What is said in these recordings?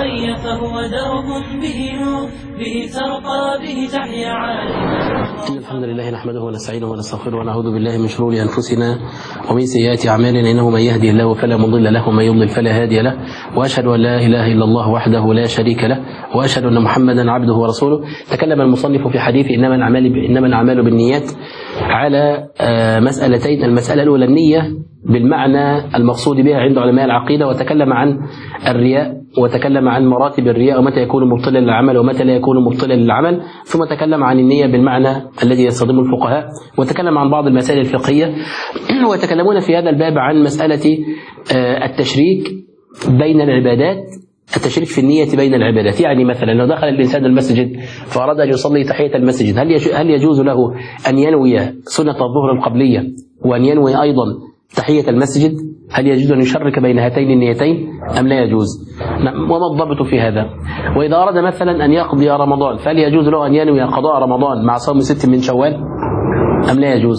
الخي فهو درب به نور، به ترقى به تحيا عالما. إن الحمد لله نحمده ونستعينه ونستغفره ونعوذ بالله من شرور أنفسنا ومن سيئات أعمالنا، إنه من يهدي الله فلا مضل له ومن يضلل فلا هادي له، وأشهد أن لا إله إلا الله وحده لا شريك له، وأشهد أن محمدا عبده ورسوله. تكلم المصنف في حديث إنما الأعمال بالنيات على مسألتين. المسألة الأولى النية بالمعنى المقصود بها عند علماء العقيدة، وتكلم عن الرياء وتكلم عن مراتب الرياء ومتى يكون مبطلا للعمل ومتى لا يكون مبطلا للعمل، ثم تكلم عن النية بالمعنى الذي يستخدمه الفقهاء، وتكلم عن بعض المسائل الفقهية. ويتكلمون في هذا الباب عن مسألة التشريك بين العبادات، التشريك في النية بين العبادات. يعني مثلا لو دخل الإنسان المسجد فأراد أن يصلي تحية المسجد، هل يجوز له أن ينوي سنة الظهر القبلية وأن ينوي أيضا تحية المسجد؟ هل يجوز أن يشرك بين هاتين النيتين أم لا يجوز؟ وما الضبط في هذا؟ وإذا أراد مثلا أن يقضي رمضان فهل يجوز له أن ينوي قضاء رمضان مع صوم 6 من شوال أم لا يجوز؟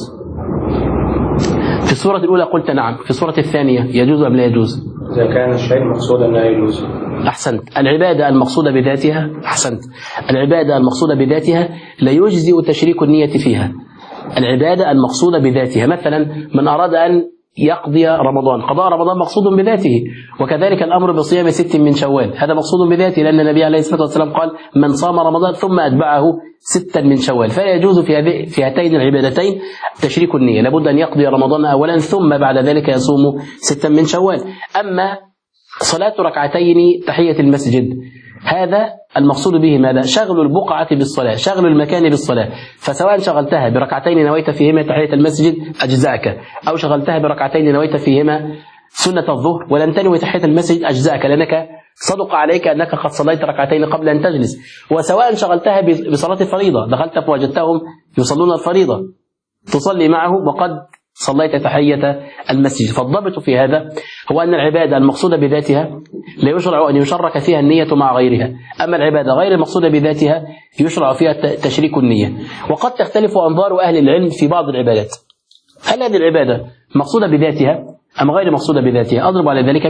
في الصورة الأولى قلت نعم، في الصورة الثانية يجوز أم لا يجوز؟ إذا كان الشيء مقصودا لا يجوز. أحسنت. العبادة المقصودة بذاتها، أحسنت، العبادة المقصودة بذاتها لا يجزئ تشريك النية فيها. العبادة المقصودة بذاتها، مثلا من أراد أن يقضي رمضان، قضاء رمضان مقصود بذاته، وكذلك الأمر بصيام 6 من شوال هذا مقصود بذاته، لأن النبي عليه الصلاة والسلام قال من صام رمضان ثم أتبعه 6 من شوال. فلا يجوز في هاتين العبادتين تشريك النية، لابد أن يقضي رمضان أولا ثم بعد ذلك يصوم 6 من شوال. أما صلاة ركعتين تحية المسجد هذا المقصود به ماذا؟ شغل البقعة بالصلاة، شغل المكان بالصلاة. فسواء شغلتها بركعتين نويت فيهما تحية المسجد أجزاك، أو شغلتها بركعتين نويت فيهما سنة الظهر ولم تنوي تحية المسجد أجزاك، لأنك صدق عليك أنك قد صليت ركعتين قبل أن تجلس. وسواء شغلتها بصلاة الفريضة، دخلت فوجدتهم يصلون الفريضة تصلي معه وقد صليت تحية المسجد. فالضبط في هذا هو أن العبادة المقصودة بذاتها لا يشرع أن يشرك فيها النية مع غيرها، أما العبادة غير المقصودة بذاتها يشرع فيها تشريك النية. وقد تختلف أنظار أهل العلم في بعض العبادات، هل هذه العبادة مقصودة بذاتها أم غير مقصودة بذاتها؟ أضرب على ذلك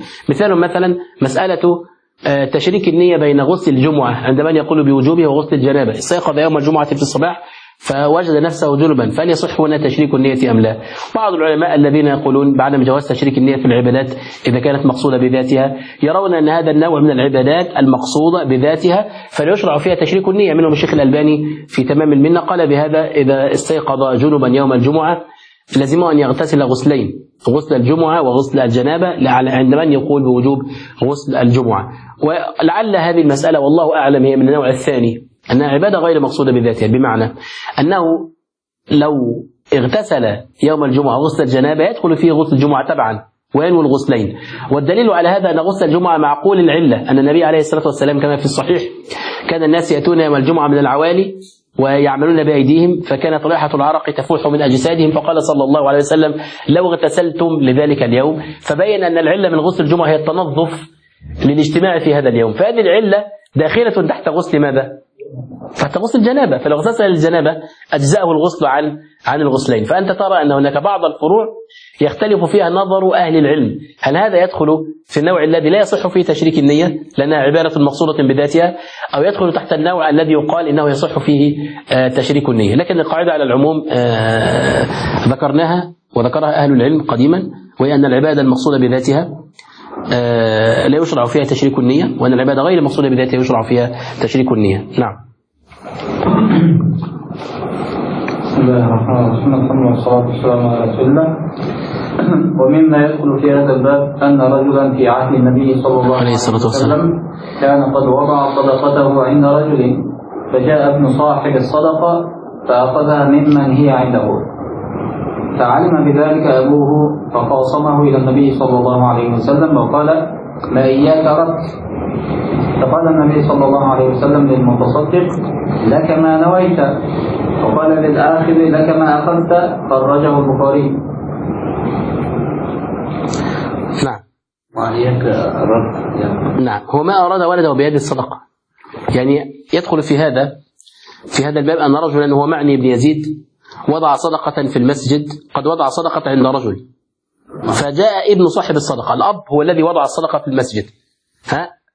مثلا مسألة تشريك النية بين غسل الجمعة عند من يقول بوجوبه وغسل الجنابة. استيقظ يوم الجمعة في الصباح فوجد نفسه جنبا، فهل يصح هنا تشريك النية أم لا؟ بعض العلماء الذين يقولون بعدم جواز تشريك النية في العبادات إذا كانت مقصودة بذاتها يرون أن هذا النوع من العبادات المقصودة بذاتها فلا يشرع فيها تشريك النية. منهم الشيخ الألباني في تمام المنة قال بهذا: إذا استيقظ جنبا يوم الجمعة لازمه أن يغتسل غسلين، غسل الجمعة وغسل الجنابة، عند من يقول بوجوب غسل الجمعة. ولعل هذه المسألة والله أعلم هي من النوع الثاني، أنها عبادة غير مقصودة بذاتها، بمعنى أنه لو اغتسل يوم الجمعة غسل الجنابة يدخل فيه غسل الجمعة تبعا وينوي الغسلين. والدليل على هذا أن غسل الجمعة معقول العلة، أن النبي عليه الصلاة والسلام كما في الصحيح كان الناس يأتون يوم الجمعة من العوالي ويعملون بأيديهم، فكانت رائحة العرق تفوح من أجسادهم، فقال صلى الله عليه وسلم: لو اغتسلتم لذلك اليوم. فبين أن العلة من غسل الجمعة هي التنظف للاجتماع في هذا اليوم، فهذه العلة داخلة تحت غسل ماذا؟ تحت غسل الجنابة. فلو اغتسل الجنابة أجزأه الغسل عن الغسلين. فأنت ترى أن هناك بعض الفروع يختلف فيها نظر أهل العلم، هل هذا يدخل في النوع الذي لا يصح فيه تشريك النية لأنها عبارة مقصودة بذاتها، أو يدخل تحت النوع الذي يقال إنه يصح فيه تشريك النية. لكن القاعدة على العموم ذكرناها وذكرها أهل العلم قديما، وهي أن العبادة المقصودة بذاتها لا يشرع فيها تشريك النية، وأن العبادة غير المقصودة بذاتها يشرع فيها تشريك النية. نعم. بسم الله الرحمن الرحيم، الحمد لله والصلاة والسلام على رسول الله. ومما يدخل في هذا الباب أن رجلا في عهد النبي صلى الله عليه وسلم كان قد وضع صدقته عند رجل، فجاء ابن صاحب الصدقة فأخذها ممن هي عنده، فعلم بذلك أبوه فخاصمه إلى النبي صلى الله عليه وسلم وقال: ما إياك رك. فقال النبي صلى الله عليه وسلم للمتصدق: لك ما نويت، وقال للآخذ: لك ما أخذت. خرجه البخاري. نعم. وعليك رد. نعم، هو ما أراد ولده بيد الصدقة، يعني يدخل في هذا الباب أن رجلا هو معني بن يزيد وضع صدقة في المسجد، قد وضع صدقة عند رجل، فجاء ابن صاحب الصدقة، الأب هو الذي وضع الصدقة في المسجد،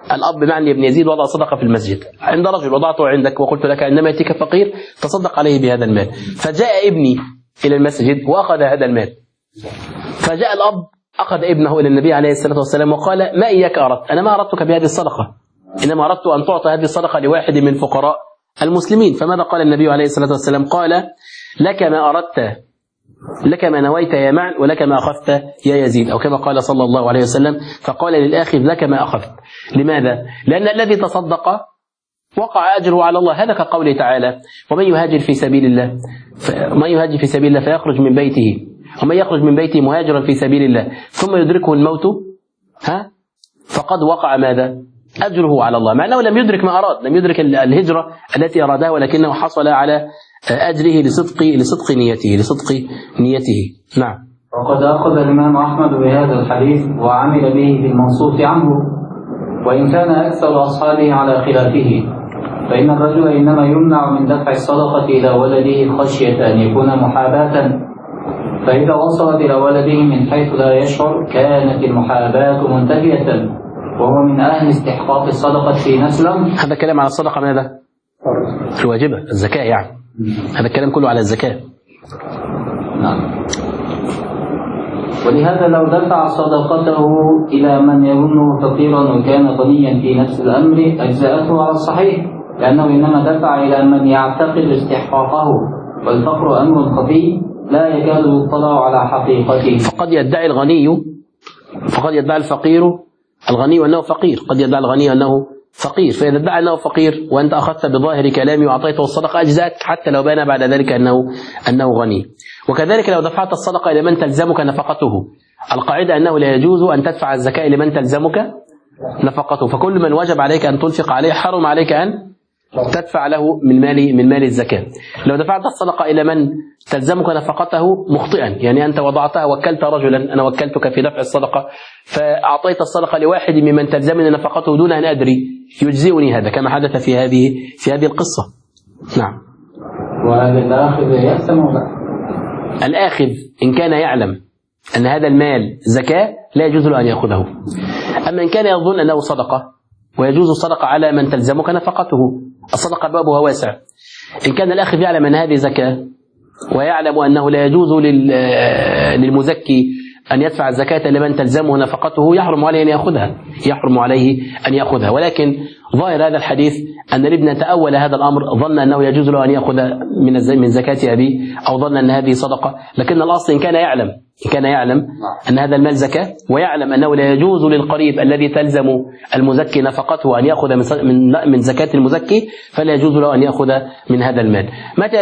الأب معني ابن يزيد وضع صدقة في المسجد عند رجل، وضعته عندك وقلت لك إنما يأتيك فقير تصدق عليه بهذا المال، فجاء ابني إلى المسجد وأخذ هذا المال، فجاء الأب أخذ ابنه إلى النبي عليه الصلاة والسلام وقال ما إياك أردت، أنا ما أردتك بهذه الصدقة، إنما أردت أن تعطى هذه الصدقة لواحد من فقراء المسلمين. فماذا قال النبي عليه الصلاة والسلام؟ قال لك ما أردت، لك ما نويت يا معن، ولك ما أخذت يا يزيد، أو كما قال صلى الله عليه وسلم، فقال للآخذ لك ما أخذت. لماذا؟ لأن الذي تصدق وقع أجره على الله، هذا كقوله تعالى ومن يهاجر في سبيل الله فيخرج من بيته، ومن يخرج من بيته مهاجرا في سبيل الله ثم يدركه الموت فقد وقع ماذا؟ أجره على الله، مع أنه لم يدرك ما أراد، لم يدرك الهجرة التي أرادها، ولكنه حصل على أجره لصدق نيته. نعم. وقد أخذ الإمام أحمد بهذا الحديث وعمل به في المنصوص عنه، وإن كان أكثر أصحابه على خلافه، فإن الرجل إنما يمنع من دفع الصدقة إلى ولده خشية أن يكون محاباة، فإذا وصلت إلى ولده من حيث لا يشعر كانت المحاباة منتهية، وهو من أهل استحقاق الصدقة في نسلم. هذا كلام على الصدقة ماذا؟ الواجبة، الزكاة يعني. هذا الكلام كله على الزكاة. نعم. ولهذا لو دفع صدقته إلى من يظنه فقيرا وكان غنيا في نفس الأمر أجزأته على الصحيح، لأنه إنما دفع إلى من يعتقد استحقاقه، والفقر أمر خفي لا يكاد يطلع على حقيقته. فقد يدعي الفقير الغني أنه فقير، قد يدعي الغني أنه فقير، فإذا ادعى أنه فقير وأنت أخذت بظاهر كلامي وأعطيته الصدقة أجزأت، حتى لو بان بعد ذلك أنه غني. وكذلك لو دفعت الصدقة إلى من تلزمك نفقته، القاعدة أنه لا يجوز أن تدفع الزكاة لمن تلزمك نفقته، فكل من وجب عليك أن تنفق عليه حرم عليك أن تدفع له من مال الزكاة. لو دفعت الصدقة إلى من تلزمك نفقته مخطئا، يعني أنت وضعتها، وكلت رجلا، أنا وكلتك في دفع الصدقة، فأعطيت الصدقة لواحد ممن تلزمني نفقته دون أن أدري، يجزئني هذا، كما حدث في هذه القصة. نعم. وهذا الآخذ يأثم ولا؟ الآخذ إن كان يعلم أن هذا المال زكاة لا يجوز له أن يأخذه. أما إن كان يظن أنه صدقة ويجوز الصدقة على من تلزمك نفقته، الصدقة بابها واسع. إن كان الآخذ يعلم أن هذه زكاة ويعلم أنه لا يجوز للمزكي أن يدفع الزكاة لمن تلزمه نفقته، يحرم عليه أن يأخذها. ولكن ظاهر هذا الحديث أن الابن تأول هذا الأمر، ظن أنه يجوز له أن يأخذ من زكاة أبيه، أو ظن أن هذه صدقة، لكن الأصل إن كان يعلم أن هذا المال زكاة، ويعلم أنه لا يجوز للقريب الذي تلزم المزكي نفقته أن يأخذ من زكاة المزكي، فلا يجوز له أن يأخذ من هذا المال. متى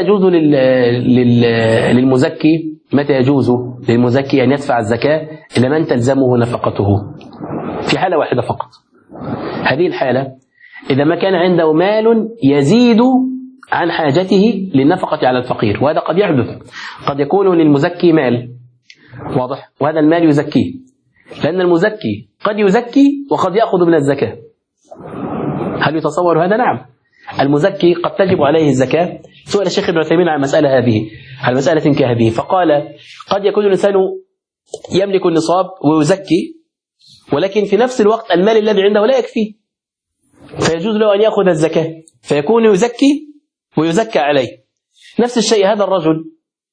يجوز للمزكي أن يدفع الزكاة إلى من تلزمه نفقته؟ في حالة واحدة فقط. هذه الحالة إذا ما كان عنده مال يزيد عن حاجته للنفقة على الفقير، وهذا قد يحدث، قد يكون للمزكي مال واضح وهذا المال يزكيه، لأن المزكي قد يزكي وقد يأخذ من الزكاة. هل يتصور هذا؟ نعم. المزكي قد تجب عليه الزكاة. سئل الشيخ ابن عثيمين عن مسألة كهذه، فقال قد يكون الإنسان يملك النصاب ويزكي، ولكن في نفس الوقت المال الذي عنده لا يكفيه، فيجوز له أن يأخذ الزكاة، فيكون يزكي ويزكى عليه. نفس الشيء هذا الرجل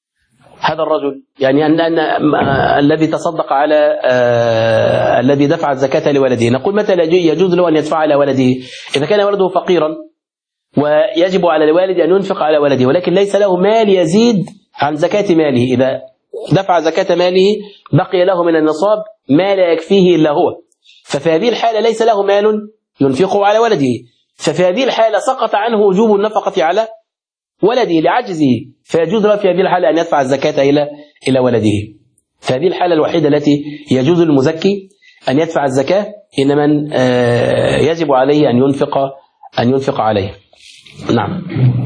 يعني أن الذي تصدق على الذي دفع الزكاة لولده، نقول متى يجوز له أن يدفع على ولده؟ إذا كان ولده فقيرا ويجب على الوالد أن ينفق على ولده، ولكن ليس له مال يزيد عن زكاة ماله، إذا دفع زكاة ماله بقي له من النصاب ما لا يكفيه إلا هو، ففي هذه الحالة ليس له مال ينفقه على ولده، ففي هذه الحالة سقط عنه وجوب النفقة على ولده لعجزه، فيجوز له في هذه الحالة أن يدفع الزكاة إلى ولده. فهذه الحالة الوحيدة التي يجوز للمزكي أن يدفع الزكاة إن من يجب عليه أن ينفق عليه. نعم.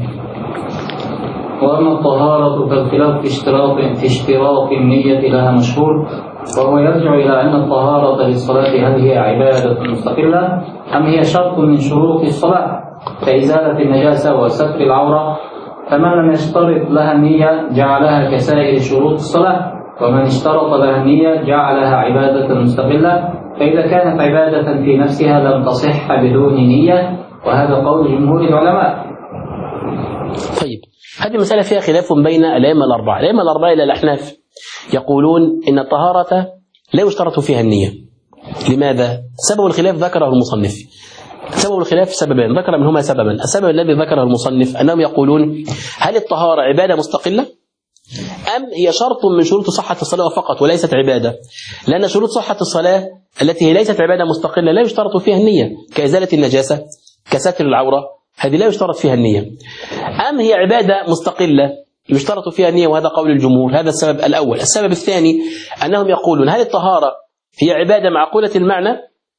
وأما الطهارة فالخلاف في اشتراط النية لها مشهور، وهو يرجع إلى أن الطهارة للصلاة هل هي عبادة مستقلة أم هي شرط من شروط الصلاة كإزالة النجاسة وستر العورة، فمن لم يشترط لها النية جعلها كسائر شروط الصلاة، ومن اشترط لها النية جعلها عبادة مستقلة فإذا كانت عبادة في نفسها لم تصح بدون نية، وهذا قول جمهور العلماء. طيب، هذه مسألة فيها خلاف بين الأئمة الأربعة. الأئمة الأربعة إلى الأحناف يقولون إن الطهارة لا يشترط فيها النية. لماذا؟ سبب الخلاف ذكره المصنف. سبب الخلاف سببين، ذكر منهما سببا. السبب الذي ذكره المصنف أنهم يقولون: هل الطهارة عبادة مستقلة أم هي شرط من شروط صحة الصلاة فقط وليست عبادة؟ لأن شروط صحة الصلاة التي هي ليست عبادة مستقلة لا يشترط فيها النية، كإزالة النجاسة، كستر العورة، هذه لا يشترط فيها النية. أم هي عبادة مستقلة يشترط فيها النية، وهذا قول الجمهور. هذا السبب الأول. السبب الثاني أنهم يقولون: هل الطهارة هي عبادة معقولة المعنى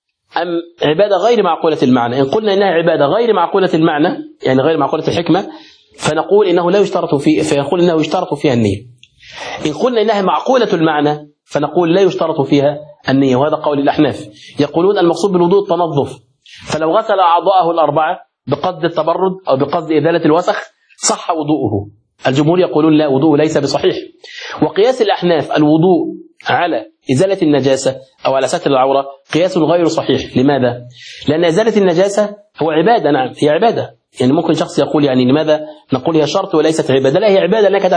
أم عبادة غير معقولة المعنى؟ إن قلنا إنها عبادة غير معقولة المعنى، يعني غير معقولة الحكمة، فنقول إنه لا يشترط فيقول إنه يشترط فيها النية. إن قلنا إنها معقولة المعنى فنقول لا يشترط فيها النية، وهذا قول الأحناف. يقولون المقصود بالوضوء التنظف، فلو غسل أعضاءه الأربعة بقصد التبرد أو بقصد إزالة الوسخ صح وضوءه. الجمهور يقولون لا، وضوءه ليس بصحيح. وقياس الأحناف الوضوء على إزالة النجاسة أو على ستر العورة قياس غير صحيح. لماذا؟ لأن إزالة النجاسة هو عبادة. نعم، هي عبادة. يعني ممكن شخص يقول يعني لماذا نقول هي شرط وليست عبادة؟ لا، هي عبادة لأنك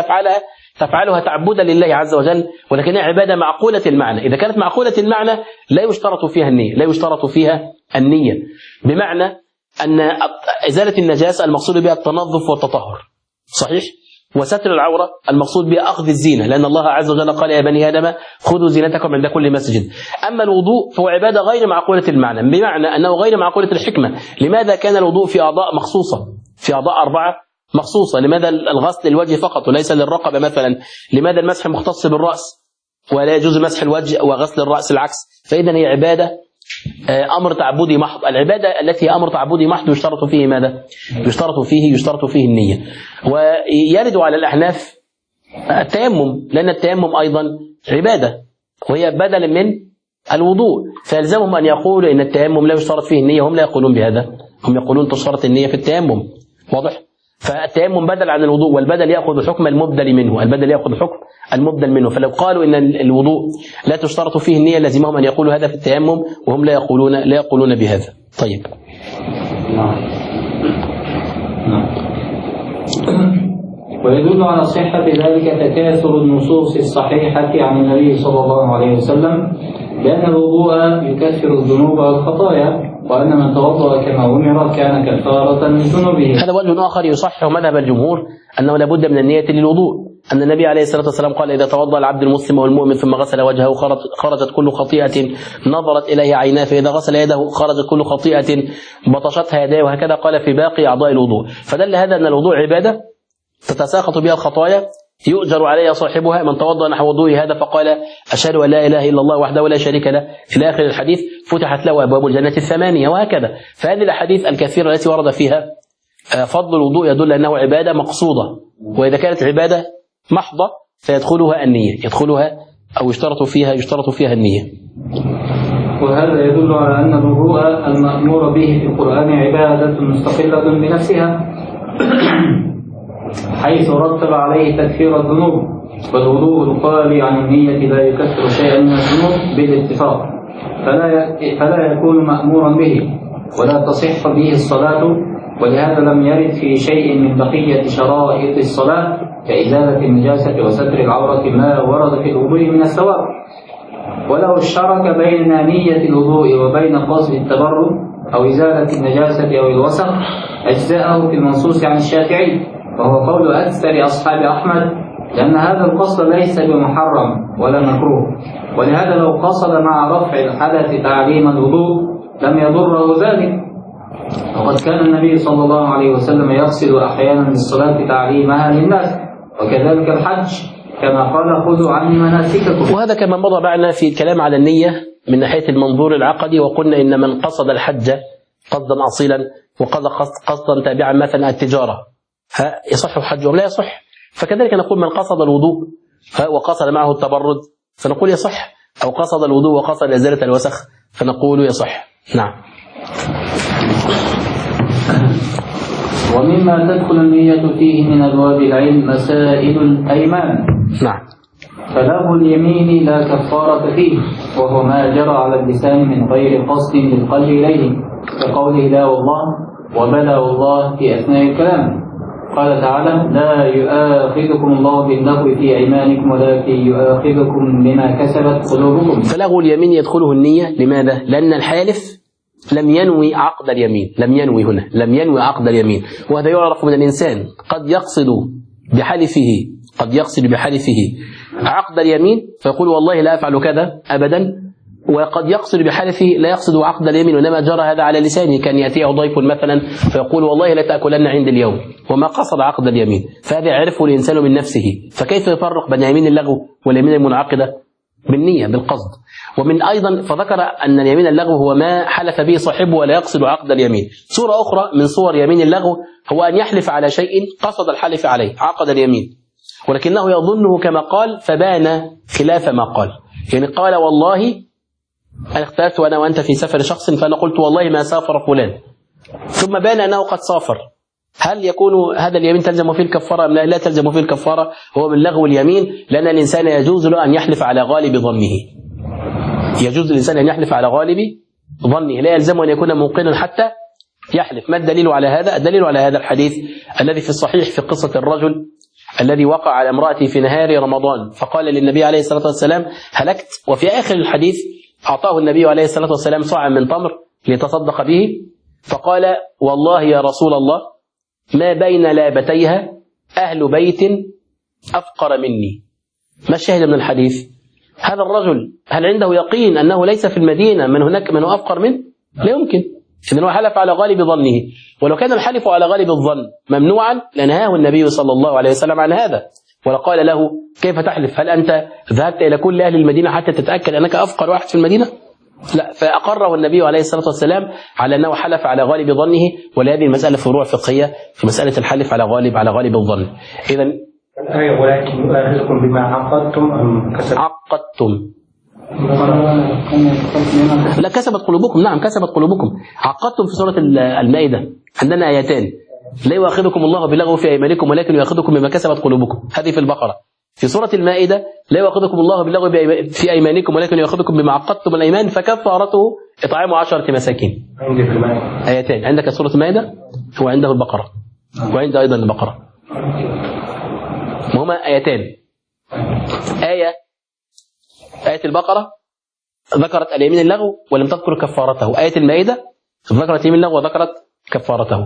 تفعلها تعبدا لله عز وجل، ولكنها عبادة معقولة المعنى. إذا كانت معقولة المعنى لا يشترط فيها النية، لا يشترط فيها النية، بمعنى أن إزالة النجاسة المقصود بها التنظف والتطهر، صحيح؟ وستر العورة المقصود بها أخذ الزينة، لأن الله عز وجل قال: يا بني آدم خذوا زينتكم عند كل مسجد. أما الوضوء فهو عبادة غير معقولة المعنى، بمعنى أنه غير معقولة الحكمة. لماذا كان الوضوء في أعضاء مخصوصة، في أعضاء 4 مخصوصة؟ لماذا الغسل للوجه فقط وليس للرقبة مثلا؟ لماذا المسح مختص بالرأس ولا يجوز مسح الوجه وغسل الرأس العكس؟ فإذا هي عبادة أمر تعبدي محض. العبادة التي هي أمر تعبدي محض يشترط فيه ماذا؟ يشترط فيه النية. ويرد على الأحناف التيمم، لأن التيمم أيضا عبادة وهي بدل من الوضوء، فيلزمهم أن يقولوا إن التيمم لا يشترط فيه النية. هم لا يقولون بهذا، هم يقولون تشترط النية في التيمم. واضح؟ فالتيمم بدل عن الوضوء، والبدل يأخذ حكم المبدل منه. فلو قالوا إن الوضوء لا تشترط فيه النية لازمهم أن يقولوا هذا في التيمم، وهم لا يقولون بهذا. طيب. ويدل على صحة ذلك تكاثر النصوص الصحيحة عن النبي صلى الله عليه وسلم لأن الوضوء يكفر الذنوب والخطايا، وأن من توضأ كما أمر كان كفارة من ذنوبه. هذا وجه آخر يصحح مذهب الجمهور أنه لابد من النية للوضوء. أن النبي عليه الصلاة والسلام قال: إذا توضأ العبد المسلم والمؤمن ثم غسل وجهه خرجت كل خطيئة نظرت إليه عيناه، فإذا غسل يده خرجت كل خطيئة بطشتها يداه، وهكذا قال في باقي أعضاء الوضوء. فدل هذا أن الوضوء عبادة تتساقط بها الخطايا يؤجر عليها صاحبها. من توضأ نحو وضوء هذا فقال: أشهد أن لا إله إلا الله وحده لا شريك له، إلى آخر الحديث، فتحت له أبواب الجنة 8، وهكذا. فهذه الأحاديث الكثيرة التي ورد فيها فضل الوضوء يدل أنه عبادة مقصودة، وإذا كانت عبادة محضة فيدخلها النية، يشترط فيها النية. وهذا يدل على أن الوضوء المأمور به في القرآن عبادة مستقلة بنفسها حيث رتب عليه تكفير الذنوب، والوضوء الخالي عن النية لا يكفر شيئا من الذنوب بالاتفاق، فلا يكون مأمورا به ولا تصح به الصلاة. ولهذا لم يرد في شيء من بقية شرائط الصلاة كإزالة النجاسة وستر العورة ما ورد في الوضوء من الثواب. ولو اشترك بين نية الوضوء وبين قصد التبرد أو إزالة النجاسة أو الوسخ أجزاءه في المنصوص عن الشافعي، وهو قول أكثر أصحاب أحمد، لأن هذا القصد ليس بمحرم ولا مكروه. ولهذا لو قصد مع رفع الحدث تعليم الوضوء لم يضره ذلك، وقد كان النبي صلى الله عليه وسلم يقصد أحيانا للصلاة تعليمها للناس، وكذلك الحج كما قال: خذوا عني مناسككم. وهذا كما مضى معنا في الكلام على النية من ناحية المنظور العقدي، وقلنا إن من قصد الحج قصدا أصيلا وقصد قصدا تابعا مثلا التجارة يصح حجه لا يصح. فكذلك نقول من قصد الوضوء وقصد معه التبرد فنقول يصح، أو قصد الوضوء وقصد إزالة الوسخ فنقول يصح. نعم. ومما تدخل النية فيه من أبواب العلم مسائل الأيمان. نعم. فله اليمين لا كفارة فيه، وهو ما جرى على اللسان من غير قصد للقلب إليه، كقوله لا والله وبلا والله في أثناء الكلام. قال تعالى لا يؤاخذكم الله باللغو في أيمانكم ولكن يؤاخذكم بما كسبت قلوبكم. فلغو اليمين يدخله النية. لماذا؟ لأن الحالف لم ينوي عقد اليمين، لم ينوي عقد اليمين، وهذا يعرف من الإنسان. قد يقصد بحلفه عقد اليمين فيقول والله لا أفعل كذا أبدا، وقد يقصد بحلفه لا يقصد عقد اليمين، وإنما جرى هذا على لسانه. كان يأتيه ضيف مثلا فيقول والله لا تأكلن عندي اليوم، وما قصد عقد اليمين. فهذا يعرفه الإنسان من نفسه. فكيف يفرق بين يمين اللغو واليمين المنعقدة؟ بالنية، بالقصد. ومن أيضا فذكر أن اليمين اللغو هو ما حلف به صاحبه ولا يقصد عقد اليمين. صورة أخرى من صور يمين اللغو هو أن يحلف على شيء قصد الحلف عليه، عقد اليمين، ولكنه يظنه كما قال فبان خلاف ما قال. يعني قال والله أنا اختلفت وأنا وأنت في سفر شخص، فأنا قلت والله ما سافر فلان، ثم بان أنه قد سافر. هل يكون هذا اليمين تلزم فيه الكفارة أم لا تلزم فيه الكفارة؟ هو من لغو اليمين، لأن الإنسان يجوز له أن يحلف على غالب ظنه. يجوز الإنسان أن يحلف على غالب ظنه، لا يلزم أن يكون موقنا حتى يحلف. ما الدليل على هذا؟ الدليل على هذا الحديث الذي في الصحيح في قصة الرجل الذي وقع على امرأته في نهار رمضان فقال للنبي عليه الصلاة والسلام هلكت، وفي آخر الحديث أعطاه النبي عليه الصلاة والسلام صاعا من تمر ليتصدق به، فقال والله يا رسول الله ما بين لابتيها أهل بيت أفقر مني. ما الشاهد من الحديث؟ هذا الرجل هل عنده يقين أنه ليس في المدينة من هناك من أفقر منه؟ لا يمكن. إنه حلف على غالب ظنه، ولو كان الحلف على غالب الظن ممنوعا لنهاه النبي صلى الله عليه وسلم عن هذا، ولقال له كيف تحلف؟ هل أنت ذهبت إلى كل أهل المدينة حتى تتأكد أنك أفقر واحد في المدينة؟ لا. فأقره النبي عليه الصلاة والسلام على أنه حلف على غالب ظنه، ولهذه المسألة فروع فقهية في مسألة الحلف على غالب الظن. إذن الآية ولكن يؤاخذكم بما عقدتم أم عقدتم لا كسبت قلوبكم. نعم كسبت قلوبكم. عقدتم في سورة المائدة عندنا آيتان، لا يؤاخذكم الله باللغو في أيمانكم ولكن يؤاخذكم بما كسبت قلوبكم. هذه في البقرة. في سورة المائدة لا يؤاخذكم الله باللغو في أيمانكم ولكن يؤاخذكم بما عقدتم الأيمان فكفارته إطعام 10 مساكين. عندي في المائدة آيتان، عندك سورة المائدة وعنده البقرة وعند أيضا البقرة، وهما آيتان. آية البقرة ذكرت اليمين اللغو ولم تذكر كفارته، آية المائدة ذكرت اليمين اللغو وذكرت كفارته.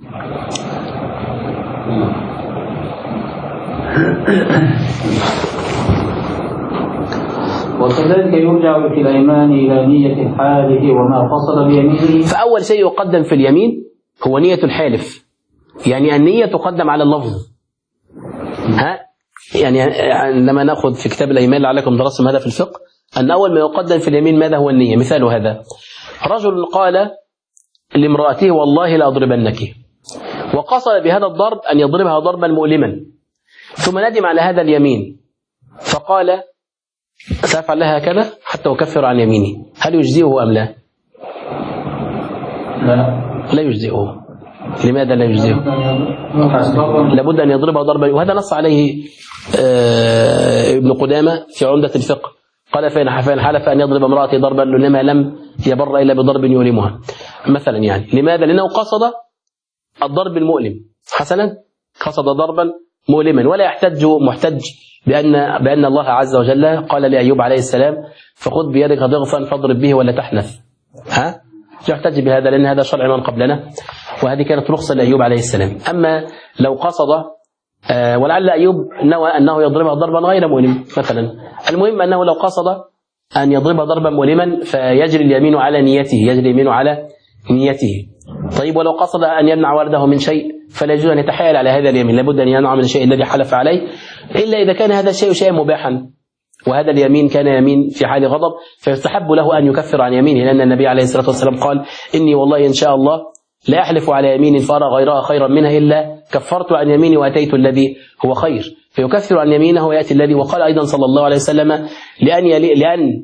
وكذلك يرجع في الأيمان إلى نية حاله وما قصد بيمينه. فأول شيء يقدم في اليمين هو نية الحالف، يعني النية تقدم على اللفظ. يعني لما نأخذ في كتاب الأيمان لعلكم درستم هذا في الفقه، أن أول ما يقدم في اليمين ماذا هو النية. مثال هذا رجل قال لامرأته والله لأضربنك، وقصد بهذا الضرب أن يضربها ضربا مؤلما، ثم ندم على هذا اليمين فقال سأفعل لها هكذا حتى أكفر عن يميني. هل يجزئه أم لا؟ لا يجزئه. لماذا لا يجزئه؟ لابد أن يضربها ضربا، وهذا نص عليه ابن قدامة في عمدة الفقه. قال فإن حلف أن يضرب امرأته ضربا لما لم يبر إلا بضرب يؤلمها مثلا. يعني لماذا؟ لأنه قصد الضرب المؤلم. حسنا، قصد ضربا مؤلما، ولا يحتج محتج بأن الله عز وجل قال لأيوب عليه السلام فخذ بيدك ضغطا فاضرب به ولا تحنث. لا يحتج بهذا لأن هذا شرع من قبلنا، وهذه كانت رخصة لأيوب عليه السلام. أما لو قصد ولعل أيوب نوى أنه يضربها ضربا غير مؤلم مثلا، المهم أنه لو قصد أن يضربها ضربا مؤلما فيجري اليمين على نيته، يجري اليمين على نيته. طيب ولو قصد أن يمنع ولده من شيء فلا يجوز أن يتحايل على هذا اليمين، لابد أن يمنع من الشيء الذي حلف عليه، إلا إذا كان هذا الشيء شيئا مباحا، وهذا اليمين كان يمين في حال غضب فيستحب له أن يكفر عن يمينه، لأن النبي عليه الصلاة والسلام قال إني والله إن شاء الله لا أحلف على يمين فأرى غيرها خيرا منها إلا كفرت عن يميني وأتيت الذي هو خير، فيكفر عن يمينه ويأتي الذي. وقال أيضا صلى الله عليه وسلم لأن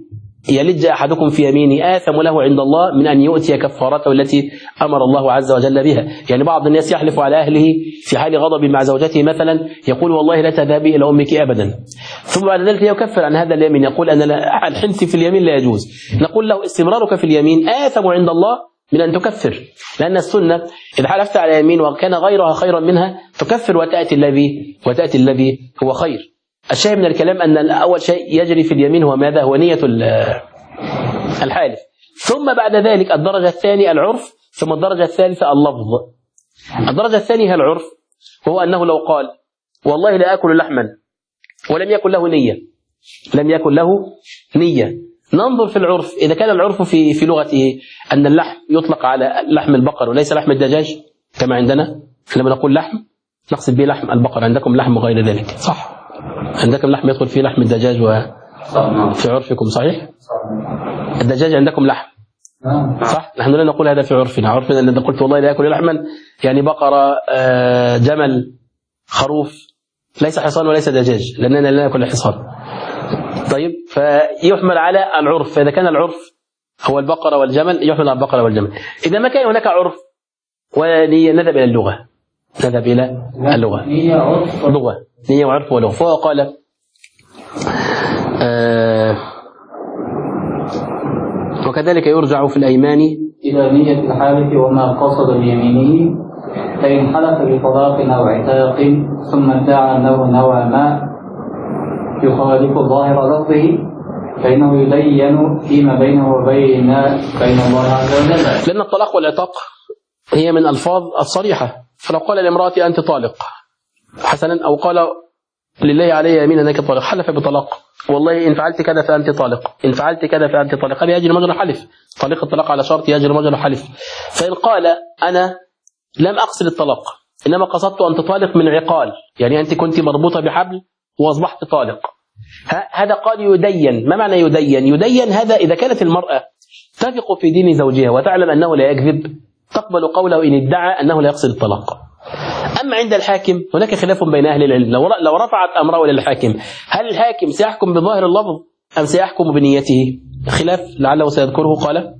يلج أحدكم في يمينه آثم له عند الله من أن يؤتي كفارته التي أمر الله عز وجل بها. يعني بعض الناس يحلف على أهله في حال غضب مع زوجته مثلا، يقول والله لا تذهبي إلى أمك أبدا، ثم بعد ذلك يكفر عن هذا اليمين، يقول أن الحنث في اليمين لا يجوز. نقول له استمرارك في اليمين آثم عند الله من أن تكفر، لأن السنة إذا حلفت على يمين وكان غيرها خيرا منها تكفر وتأتي الذي هو خير. الشاهد من الكلام أن أول شيء يجري في اليمين هو ماذا؟ هو نية الحالف، ثم بعد ذلك الدرجة الثانية العرف، ثم الدرجة الثالثة اللفظ. الدرجة الثانية هي العرف، وهو أنه لو قال والله لا أكل لحما ولم يكن له نية، ننظر في العرف. إذا كان العرف في لغته أن اللحم يطلق على لحم البقر وليس لحم الدجاج كما عندنا، لما نقول لحم نقصد به لحم البقر، عندكم لحم غير ذلك صح؟ عندكم لحم يدخل فيه لحم الدجاج في عرفكم صحيح؟ الدجاج عندكم لحم صح؟ نحن لا نقول هذا في عرفنا إذا قلت والله لا يأكل لحما يعني بقرة جمل خروف، ليس حصان وليس دجاج لأننا لا نأكل الحصان. طيب فيحمل على العرف، فإذا كان العرف هو البقرة والجمل يحمل على البقرة والجمل. إذا ما كان هناك عرف ونذهب إلى اللغة، نية وعرف ولغة. فهو قال وكذلك يرجع في الأيمان إلى نية الحالف وما قصد بيمينه، فإن حلف بطلاق أو عتاق ثم ادعى أنه نوى ما يخالف ظاهر لفظه فإنه يدين فيما بينه وبين الله عز وجل، لأن الطلاق والعتاق هي من الألفاظ الصريحة. فلو قال لامرأتي أنت طالق حسنا، أو قال لله علي يمين أنك طالق، حلف بطلاق والله إن فعلت كذا فأنت طالق، إن فعلت كذا فأنت طالق، هذا يجري مجرى حلف. طليق الطلاق على شرط يجري مجرى حلف. فإن قال أنا لم أقصد الطلاق إنما قصدت أن تطالق من عقال، يعني أنت كنت مربوطة بحبل وأصبحت طالق، هذا قال يدين. ما معنى يدين؟ يدين هذا إذا كانت المرأة تثق في دين زوجها وتعلم أنه لا يكذب تقبل قوله إن ادعى أنه لا يقصد الطلاق. أما عند الحاكم هناك خلاف بين أهل العلم، لو رفعت أمره للحاكم هل الحاكم سيحكم بظاهر اللفظ أم سيحكم بنيته؟ خلاف لعله سيذكره. قال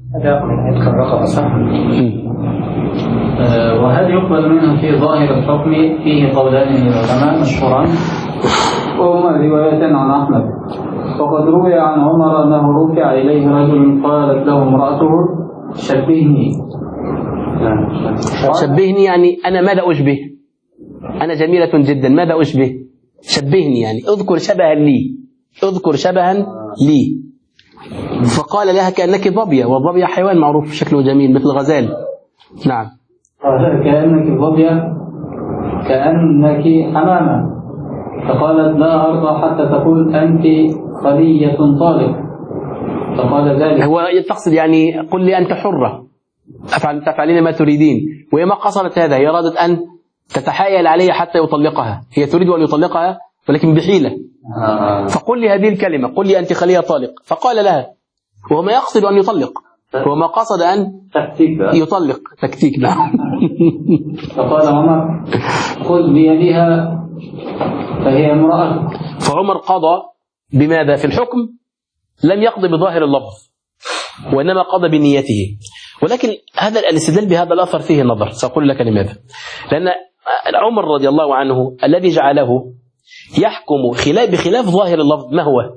وهل يقبل منه في ظاهر الحكم؟ فيه قولان للعلماء مشهوران، وهما رواية عن أحمد. وقد روي عن عمر أنه رفع إليه رجل قالت له امرأته شبهني يعني أنا ماذا أشبه؟ أنا جميلة جدا ماذا أشبه؟ شبهني يعني اذكر شبها لي. فقال لها كأنك ظبية، والظبية حيوان معروف شكله جميل مثل الغزال. نعم. قال كأنك ظبية كأنك حمامة، فقالت لا أرضى حتى تقول أنت خلية طالق، فقال ذلك هو تقصد يعني قل لي أنت حرة تفعلين ما تريدين، وهي ما قصدت هذا، هي أرادت أن تتحايل عليه حتى يطلقها، هي تريد أن يطلقها ولكن بحيلة. فقل لي هذه الكلمة، قل لي أنت خلية طالق، فقال لها وهو ما يقصد أن يطلق، هو ما قصد أن يطلق تكتيك. نعم. فقال عمر خذ بيدها فهي امرأة. فعمر قضى بماذا في الحكم؟ لم يقضي بظاهر اللفظ وإنما قضى بنيته. ولكن هذا الاستدلال بهذا الأثر فيه نظر، سأقول لك لماذا. لأن عمر رضي الله عنه الذي جعله يحكم بخلاف ظاهر اللفظ ما هو؟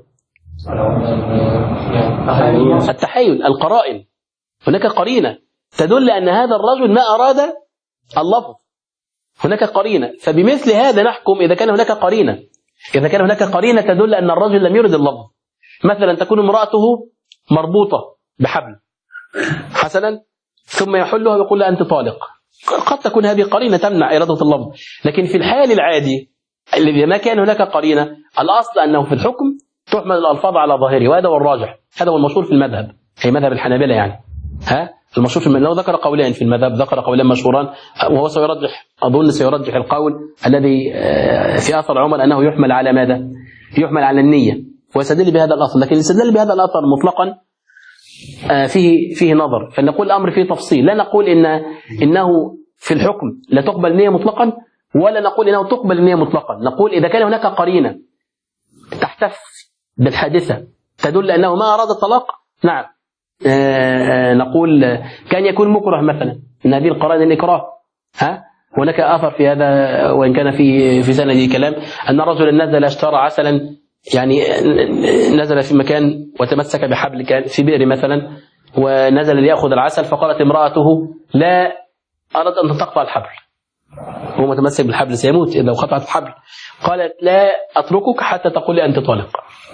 التحايل، القرائن. هناك قرينة تدل أن هذا الرجل ما أراد اللفظ، هناك قرينة. فبمثل هذا نحكم إذا كان هناك قرينة تدل أن الرجل لم يرد اللفظ. مثلا تكون امرأته مربوطة بحبل حسنا ثم يحلها ويقول لها أنت طالق، قد تكون هذه قرينة تمنع إرادة اللفظ. لكن في الحال العادي الذي ما كان هناك قرينة الأصل أنه في الحكم تحمل الألفاظ على ظاهره، وهذا هو الراجح، هذا هو المشهور في المذهب، هي مذهب الحنابلة يعني. المشهور في لو ذكر قولين في المذهب ذكر قولين مشهوران، وهو سيرجح القول الذي في أثر عمر أنه يحمل على ماذا؟ يحمل على النية، ويستدل بهذا الأصل. لكن الاستدلال بهذا الأثر مطلقا فيه نظر، فنقول الأمر فيه تفصيل. لا نقول إنه في الحكم لا تقبل النية مطلقا، ولا نقول إنه تقبل النية مطلقا. نقول إذا كان هناك قرينة تحتف بالحادثة تدل أنه ما أراد الطلاق؟ نعم. نقول كان يكون مكره مثلا، إن هذه القرائن الإكراه. هناك آثر في هذا وإن كان في سنده كلام، أن رجلا نزل اشترى عسلا، يعني نزل في مكان وتمسك بحبل كان في بئر مثلا، ونزل ليأخذ العسل، فقالت امرأته لا أرد أن تقطع الحبل، هو متمسك بالحبل سيموت إذا قطعت الحبل، قالت لا أتركك حتى تقول لي أنت طالق.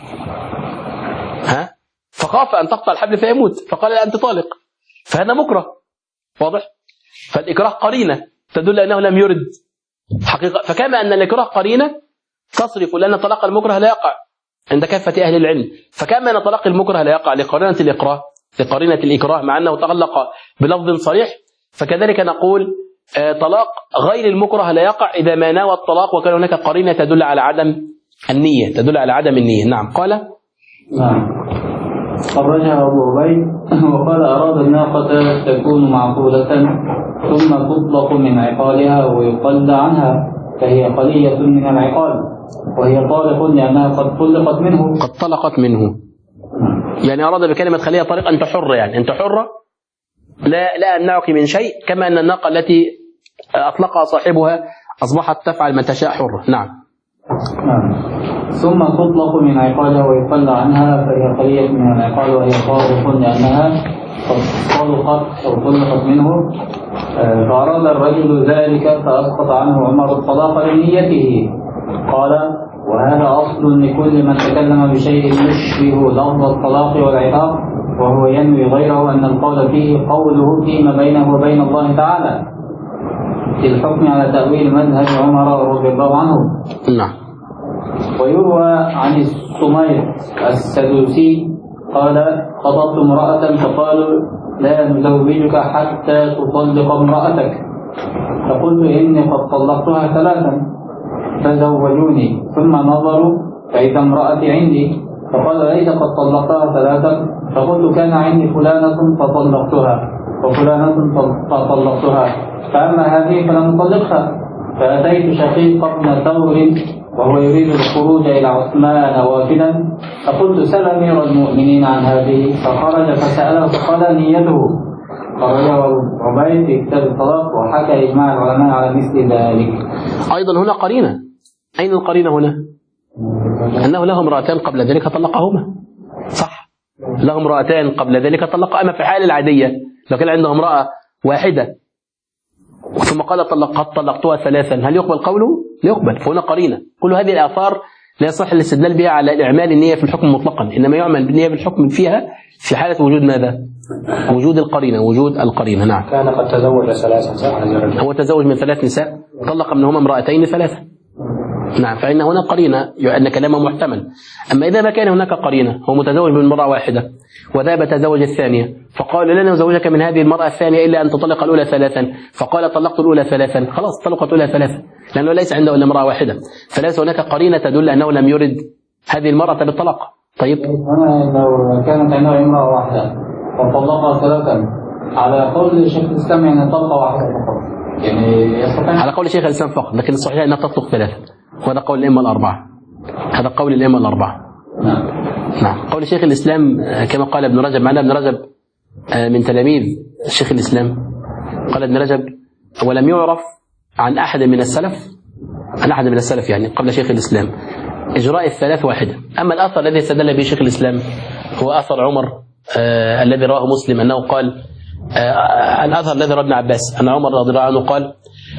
فخاف أن تقطع الحبل فيموت، فقال لا أنت طالق، فهذا مكره واضح. فالإكراه قرينة تدل أنه لم يرد حقيقة، فكما أن الإكراه قرينة تصرف لأن طلاق المكره لا يقع عند كافة أهل العلم، فكما أن طلاق المكره لا يقع لقرينة الإكراه لقرينة الإكراه مع أنه تغلق بلفظ صريح، فكذلك نقول طلاق غير المكره لا يقع إذا ما نوى الطلاق وكان هناك قرينة تدل على عدم النية، تدل على عدم النية. نعم. قال نعم. خرجها أبو عبيد وقال أراد الناقة تكون معقولة ثم تطلق من عقالها ويقل عنها، فهي خلية من العقال، وهي طالق لأنها قد طلقت منه. قد طلقت منه، يعني أراد بكلمة خلية طريق أنت حرة، يعني أنت حرة لا أمنعك من شيء، كما أن الناقة التي أطلقها صاحبها أصبحت تفعل ما تشاء حرة. نعم. ثم تطلق من عقالها ويقل عنها، فهي خلية من العقال وهي طالق لأنها قد طلقت أو طلقت منه. فأراد الرجل ذلك فأسقط عنه عمر الطلاق لنيته. قال وهذا أصل لكل من تكلم بشيء يشبه لفظ الطلاق والعتاق وهو ينوي غيره أن القول فيه قوله فيما بينه وبين الله تعالى في الحكم على تأويل مذهب عمر رضي الله عنه. نعم. ويروى عن السمير السدوسي قال خطبت امرأة فقالوا لا نزوجك حتى تطلق امرأتك، فقلت إني قد طلقتها 3 فزوجوني، ثم نظروا فإذا امرأتي عندي، فقال ليس قد طلقتها 3، فقلت كان عندي فلانة فطلقتها وفلانة فطلقتها، فأما هذه فلم أطلقها. فأتيت شقيق ابن ثور وهو يريد الخروج إلى عثمان وافدا، فقلت سل أمير المؤمنين عن هذه، فخرج فسأله فقال نيته. خرجه عبيد في كتاب الطلاق وحكى إجماع العلماء على مثل ذلك. أيضا هنا قرينة. أين القرينة هنا؟ أنه له امرأتان قبل ذلك طلقهما، صح؟ له امرأتان قبل ذلك طلق. أما في الحال العادية لو كان عنده امرأة واحدة ثم قال قد طلقتها 3، هل يقبل قوله؟ لا يقبل. فهنا قرينة. كل هذه الآثار لا يصح الاستدلال بها على إعمال النية في الحكم مطلقا، إنما يعمل بالنية بالحكم فيها في حالة وجود ماذا؟ وجود القرينة. وجود القرينة. نعم. كان قد تزوج 3 هو تزوج من 3 نساء، طلق منهما امرأتين 3. نعم. فإن هنا قرينة أن كلامه محتمل. أما إذا ما كان هناك قرينة هو متزوج من امرأة واحدة وذهب تزوج الثانية، فقال لن نزوجك من هذه المرأة الثانية إلا أن تطلق الأولى 3، فقال طلقت الأولى 3، خلاص طلقت الأولى 3 لأنه ليس عنده إلا امرأة واحدة، فليس هناك قرينة تدل أنه لم يرد هذه المرأة بالطلاق. طيب هنا لو كانت عنده امرأة واحدة وطلقها 3 على قول شيخ الإسلام يعني طلقة واحدة فقط، يعني يستطيع على قول شيخ الإسلام فقط، لكن الصحيح أنها تطلق 3، وهذا قول الأئمة الأربعة. هذا قول الأئمة الأربعة. نعم. قول شيخ الإسلام كما قال ابن رجب، معنا ابن رجب من تلاميذ شيخ الإسلام، قال ابن رجب ولم يعرف عن أحد من السلف يعني قبل شيخ الإسلام إجراء ال3 واحدة. أما الأثر الذي استدل به شيخ الإسلام هو أثر عمر الذي رواه مسلم أنه قال الأثر الذي رواه ابن عباس أن عمر رضي الله عنه قال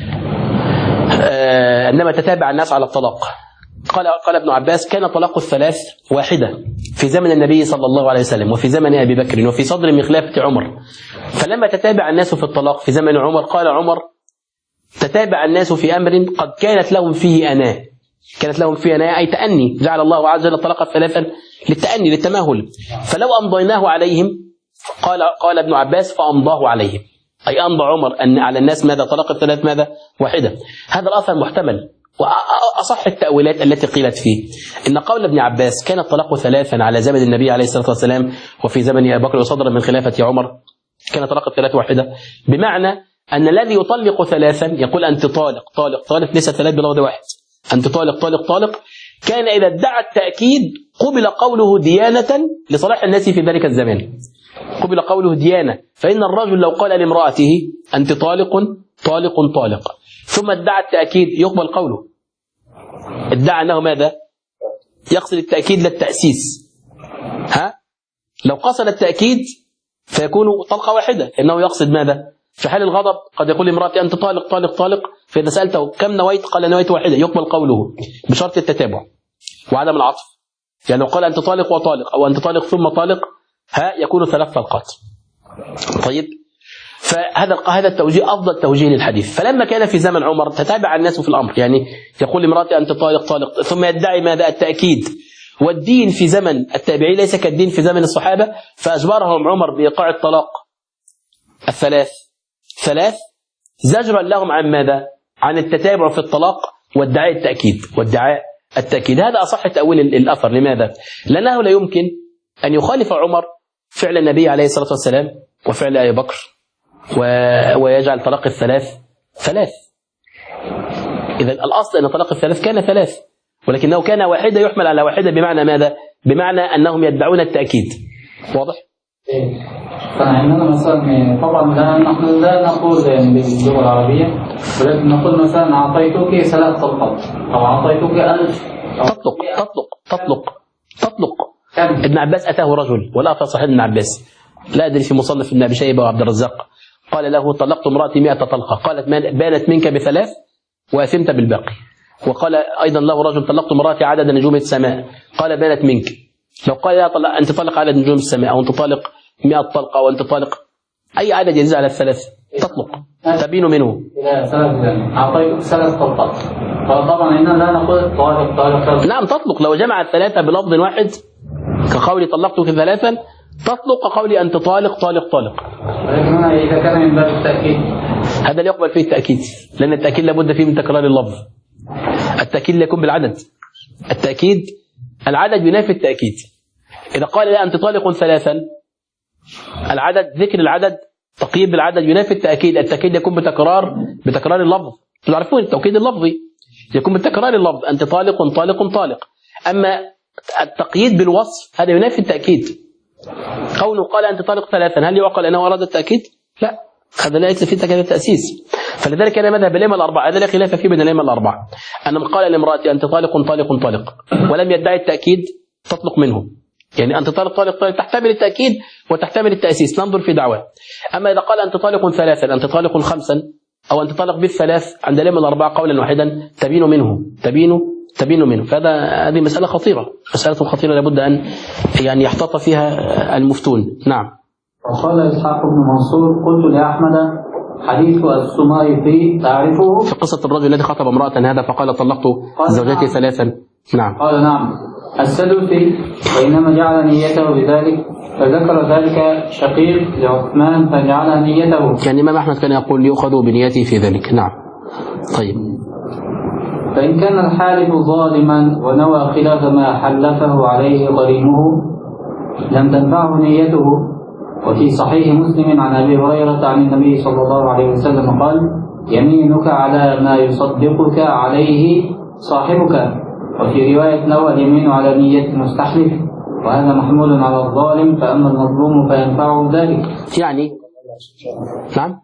إنما تتابع الناس على الطلاق. قال ابن عباس كان طلاق ال3 واحدة في زمن النبي صلى الله عليه وسلم وفي زمن أبي بكر وفي صدر من خلافة عمر، فلما تتابع الناس في الطلاق في زمن عمر قال عمر تتابع الناس في أمر قد كانت لهم فيه أناة، أي تأني، جعل الله عز وجل الطلاق 3 للتأني للتماهل، فلو أمضيناه عليهم قال ابن عباس فأمضاه عليهم، أي أمضى عمر أن على الناس ماذا؟ طلاق ال3 ماذا؟ واحدة. هذا الأثر محتمل، وأصح التأويلات التي قيلت فيه إن قول ابن عباس كان الطلاق 3 على زمن النبي عليه الصلاة والسلام وفي زمن أبي بكر وصدر من خلافة عمر كان طلاق ال3 واحدة، بمعنى أن الذي يطلق 3 يقول أنت طالق ليس 3 بلفظ واحد، أنت طالق كان إذا ادعى التأكيد قبل قوله ديانة لصلاح الناس في ذلك الزمان، قبل قوله ديانة. فإن الرجل لو قال لامرأته أنت طالق طالق طالق ثم ادعى التأكيد يقبل قوله، ادعى أنه ماذا؟ يقصد التأكيد للتأسيس. لو قصد التأكيد فيكون طلقة واحدة، إنه يقصد ماذا؟ في حال الغضب قد يقول لامرأته أنت طالق طالق طالق، فإذا سألته كم نويت قال نويت واحدة، يقبل قوله بشرط التتابع وعدم العطف. يعني لو قال أنت طالق وطالق أو أنت طالق ثم طالق يكون 3 طلقات. طيب، فهذا التوجيه أفضل توجيه للحديث. فلما كان في زمن عمر تتابع الناس في الأمر، يعني يقول لامرأته أنت طالق طالق ثم يدعي ماذا؟ التأكيد. والدين في زمن التابعين ليس كالدين في زمن الصحابة، فأجبرهم عمر بإيقاع الطلاق 3 زجرا لهم عن ماذا؟ عن التتابع في الطلاق وادعاء التأكيد. هذا أصح تأويل الأثر. لماذا؟ لأنه لا يمكن أن يخالف عمر فعل النبي عليه الصلاة والسلام وفعل أبي بكر ويجعل طلاق 3. إذا الأصل أن طلاق 3 كان 3، ولكنه كان واحدة يحمل على واحدة. بمعنى ماذا؟ بمعنى أنهم يدعون التأكيد. واضح؟ فعندنا مثلا طبعا نحن لا نقول باللغة العربية، ولكن نقول مثلا أعطيتك 3 طلقات أو أعطيتك 1000. تطلق. ابن عباس أتاه رجل، ولا في صحيح ابن عباس، لا أدري في مصنف ابن أبي شيبة وعبد الرزاق، قال له طلقت امرأتي 100 طلقة، قالت بانت منك ب3 وأثمت بالباقي. وقال أيضا له رجل طلقت امرأتي عدد نجوم السماء، قال بانت منك. لو قال لا أنت طلق عدد نجوم السماء أو أنت طالق 100 طلقة أو أنت طالق أي عدد يزيد على 3 تطلق، تبين منه. أعطيتك 3 طلقات، فطبعا إننا لا نقول طالق. نعم تطلق لو جمع 3 بلفظ واحد كقولي طلقتك 3 تطلق قولي أنت طالق طالق طالق. ولكن إذا كان من باب التأكيد هذا لا يقبل فيه التأكيد، لأن التأكيد لابد فيه من تكرار اللفظ. التأكيد لا يكون بالعدد، التأكيد العدد ينافي التأكيد. إذا قال لا أنت طالق 3 العدد، ذكر العدد تقييد بالعدد ينافي التأكيد. التأكيد يكون بتكرار اللفظ. تعرفون التوكيد اللفظي يكون بتكرار اللفظ، أنت طالق طالق طالق. أما التقييد بالوصف هذا ينافي التأكيد. قوله قال أنت طالق 3 هل يعقل أنه أراد التأكيد؟ لا، هذا لا يكفي تكاد التأسيس. فلذلك كان مذهب الأئمة الأربعة، هذا لا خلاف فيه بين الأئمة الأربعة، أن من قال لامرأتي أنت طالق طالق طالق ولم يدعي التأكيد تطلق منه. يعني أنت طالق طالق طالق تحتمل التأكيد وتحتمل التأسيس، ننظر في دعواه. أما إذا قال أنت طالق 3 أنت طالق 5 أو أنت طالق ب3 عند الأئمة الأربعة قولا واحدا تبين منه. هذه مسألة خطيرة، مسألة خطيرة لابد أن يعني يحتاط فيها المفتون. نعم. وقال إسحاق بن منصور قلت لأحمد حديث السمايطي تعرفه؟ في قصة الرجل الذي خطب امرأة هذا فقال طلقت زوجتي 3. نعم. قال نعم. السدوسي وإنما جعل نيته بذلك، فذكر ذلك شقيق لعثمان فجعل نيته. يعني الإمام أحمد كان يقول يؤخذ بنيته في ذلك. نعم. طيب. فإن كان الحالف ظالما ونوى خلاف ما حلفه عليه قرينه لم تنفعه نيته. وفي صحيح مسلم عن أبي هريرة عن النبي صلى الله عليه وسلم قال يمينك على ما يصدقك عليه صاحبك. وفي رواية له اليمين على نية المستحلف، وهذا محمول على الظالم، فأما المظلوم فينفعه ذلك. يعني نعم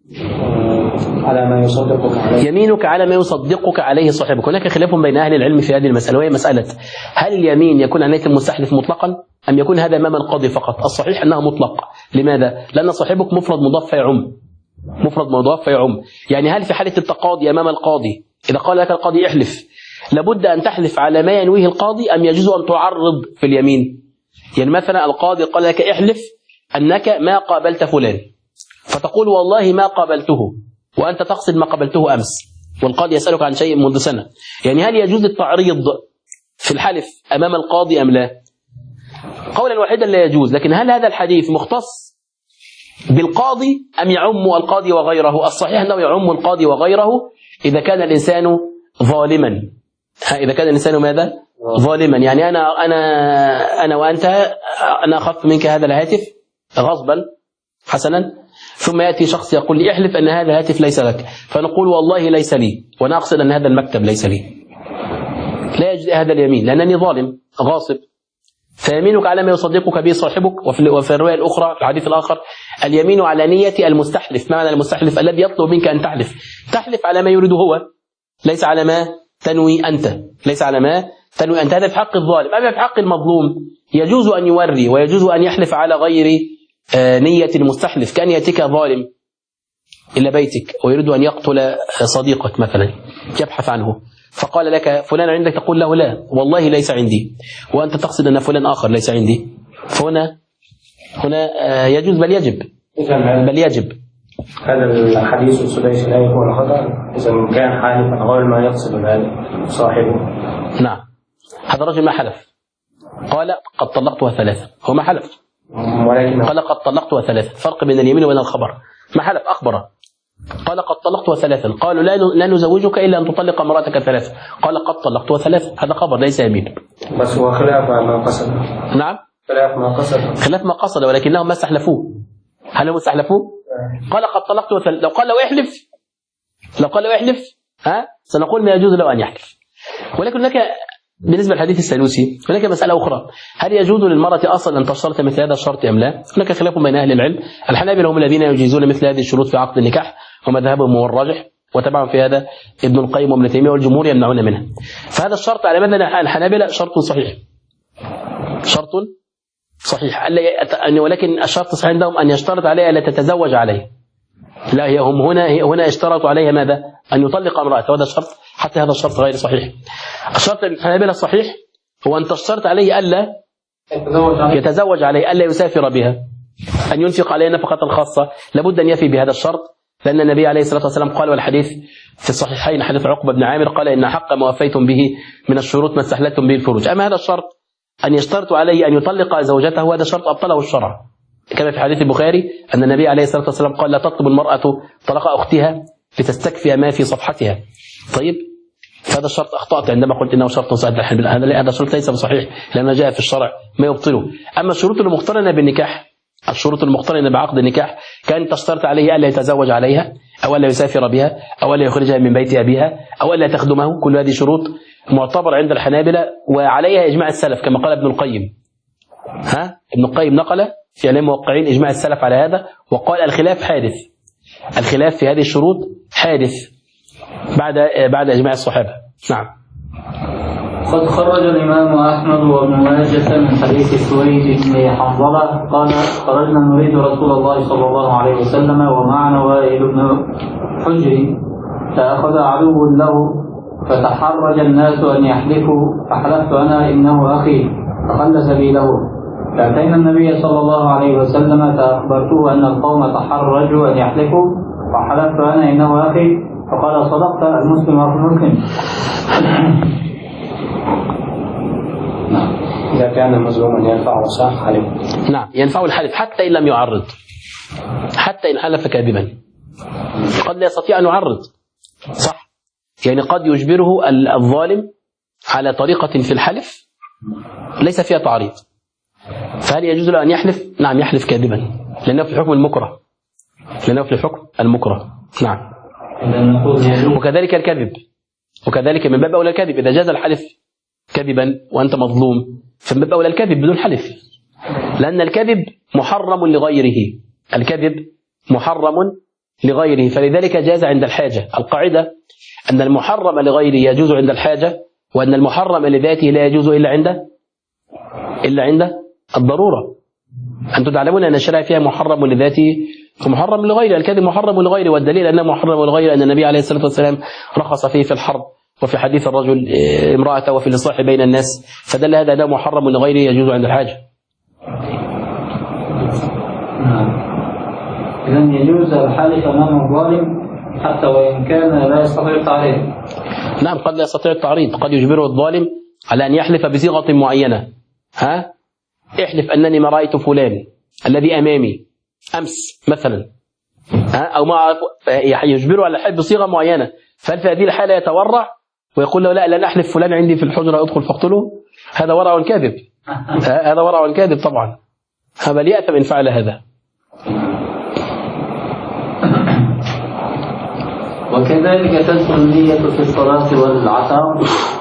على ما يصدقك عليه، يمينك على ما يصدقك عليه صاحبك. هناك خلاف بين أهل العلم في هذه المسألة، وهي مسألة هل اليمين يكون على نية المستحلف مطلقا أم يكون هذا أمام القاضي فقط؟ الصحيح أنها مطلق. لماذا؟ لأن صاحبك مفرد مضاف فيعم. يعني هل في حالة التقاضي أمام القاضي إذا قال لك القاضي احلف لابد أن تحلف على ما ينويه القاضي أم يجوز أن تعرض في اليمين؟ يعني مثلا القاضي قال لك احلف أنك ما قابلت فلان، فتقول والله ما قابلته، وأنت تقصد ما قابلته أمس، والقاضي يسألك عن شيء منذ سنة. يعني هل يجوز التعريض في الحلف أمام القاضي أم لا؟ قولا واحدا لا يجوز. لكن هل هذا الحديث مختص بالقاضي أم يعم القاضي وغيره؟ الصحيح أنه يعم القاضي وغيره إذا كان الإنسان ظالما. إذا كان الإنسان ماذا؟ ظالما. يعني أنا وأنت أنا أخذت منك هذا الهاتف غصبا حسنا، ثم يأتي شخص يقول لي احلف أن هذا الهاتف ليس لك، فنقول والله ليس لي، وأنا أقصد أن هذا المكتب ليس لي. لا يجوز هذا اليمين لأنني ظالم غاصب. فيمينك على ما يصدقك به صاحبك. وفي الرواية الأخرى في الحديث الآخر اليمين على نية المستحلف. ما معنى المستحلف؟ الذي يطلب منك أن تحلف على ما يريد هو، ليس على ما تنوي أنت، ليس على ما تنوي أنت. هذا في حق الظالم. أما في حق المظلوم يجوز أن يوري ويجوز أن يحلف على غير نية المستحلف، كأن يأتيك ظالم إلى بيتك ويريد أن يقتل صديقك مثلا، يبحث عنه، فقال لك فلان عندك، تقول له لا والله ليس عندي، وأنت تقصد أن فلان آخر ليس عندي. فهنا يجوز بل يجب. هذا الحديث السديس لا يكون خطأ إذا كان حالفا غير ما يقصد صاحبه. نعم، هذا الرجل ما حلف، قال قد طلقتها ثلاثة، هو ما حلف ولكن قال قد طلقتها ثلاثة. فرق بين اليمين وبين الخبر. ما حلف، أخبر، قال قد طلقتها ثلاثة. قالوا لا نزوجك إلا أن تطلق امرأتك ثلاثة، قال قد طلقتها ثلاثة. هذا خبر ليس يمين. بس هو خلاف ما قصد. نعم، خلاف ما قصد ولكنهم ما استحلفوه. هل هم استحلفوه؟ قال قد طلقتها ثلاثة. لو قال له احلف سنقول ما يجوز له أن يحلف. ولكن هناك بالنسبة للحديث السلوسي هناك مسألة أخرى، هل يجوز للمرأة أصلا أن تشترط مثل هذا الشرط أم لا؟ هناك خلاف بين أهل العلم. الحنابلة هم الذين يجيزون مثل هذه الشروط في عقد النكاح، ومذهبهم هو الراجح، وتبعهم في هذا ابن القيم وابن تيمية، والجمهور يمنعون منه. فهذا الشرط على مذهب الحنابلة شرط صحيح، ولكن الشرط الصحيح عندهم أن يشترط عليها ألا تتزوج عليه. لا، هم هنا اشترطوا عليها ماذا؟ أن يطلق امرأته، وهذا الشرط حتى هذا الشرط غير صحيح. الشرط الحنابلة الصحيح هو أن تشترط عليه ألا يتزوج عليه، ألا يسافر بها، أن ينفق عليها نفقة خاصة. لابد أن يفي بهذا الشرط، لأن النبي عليه الصلاة والسلام قال، والحديث في الصحيحين حديث عقبة بن عامر، قال إن حق ما وفيتم به من الشروط ما استحللتم به الفروج. أما هذا الشرط أن يشترط عليه أن يطلق زوجته، هذا شرط أبطله الشرع، كما في حديث البخاري أن النبي عليه الصلاة والسلام قال لا تطلب المرأة طلاق أختها لتستكفي ما في صفحتها. طيب، فهذا الشرط أخطأت عندما قلت إنه شرط صحيح. هذا الشرط ليس بصحيح لأنه جاء في الشرع ما يبطله. أما الشروط المقترنة بالنكاح، الشروط المقترنة بعقد النكاح، كان تشترط عليه ألا يتزوج عليها، أو ألا يسافر بها، أو ألا يخرجها من بيت أبيها، أو ألا تخدمه. كل هذه شروط معتبر عند الحنابلة، وعليها إجماع السلف كما قال ابن القيم. ابن القيم نقل في علم موقعين إجماع السلف على هذا، وقال الخلاف حادث، الخلاف في هذه الشروط حادث بعد إجماع الصحابة. نعم. قد خرج الإمام أحمد وابن ماجه من حديث سويد بن حنظلة قال خرجنا نريد رسول الله صلى الله عليه وسلم ومعنا وائل بن حجر، فأخذ عدو له فتحرج الناس أن يحلفوا، فحلفت أنا إنه أخي، فخل سبيله. فأتينا النبي صلى الله عليه وسلم فأخبرته أن القوم تحرجوا أن يحلفوا، فحلفت أنا إنه أخي، فقال صدقت، المسلم أخو المسلم. إذا كان مظلوما ينفع صح حلف. نعم، ينفع الحلف حتى إن لم يعرض، حتى إن حلف كاذبا. قد لا يستطيع أن يعرض، صح، يعني قد يجبره الظالم على طريقة في الحلف ليس فيها تعريض، فهل يجوز له أن يحلف؟ نعم، يحلف كاذبا لأنه في حكم المكره، نعم. وكذلك الكذب، وكذلك من باب أولى الكذب. إذا جاز الحلف كذبا وأنت مظلوم فمن باب أولى الكذب بدون حلف، لأن الكذب محرم لغيره، الكذب محرم لغيره، فلذلك جاز عند الحاجة. القاعدة أن المحرم لغيره يجوز عند الحاجة، وأن المحرم لذاته لا يجوز إلا عند الضرورة. أنتم تعلمون أن الشرع فيها محرم لذاته ومحرم لغيره. الكذب محرم لغيره، والدليل أنه محرم لغيره أن النبي عليه الصلاة والسلام رخص فيه في الحرب، وفي حديث الرجل امرأته، وفي الإصلاح بين الناس، فدل هذا أنه محرم لغيره يجوز عند الحاجة. إذن يجوز الحلف أمام الظالم حتى وإن كان لا يستطيع التعريض. نعم، قد لا يستطيع التعريض، قد يجبره الظالم على أن يحلف بصيغة معينة. احلف أنني ما رأيت فلان الذي أمامي أمس مثلا، أو ما يجبره على الحلف بصيغة معينة. فهل في هذه الحالة يتورع ويقول له لا أحلف فلان عندي في الحجرة أدخل فاقتله؟ هذا ورع كاذب، هذا ورع كاذب طبعا، بل يأثم إن فعل هذا. وكذلك تدخل النية في الصلاة والعتاق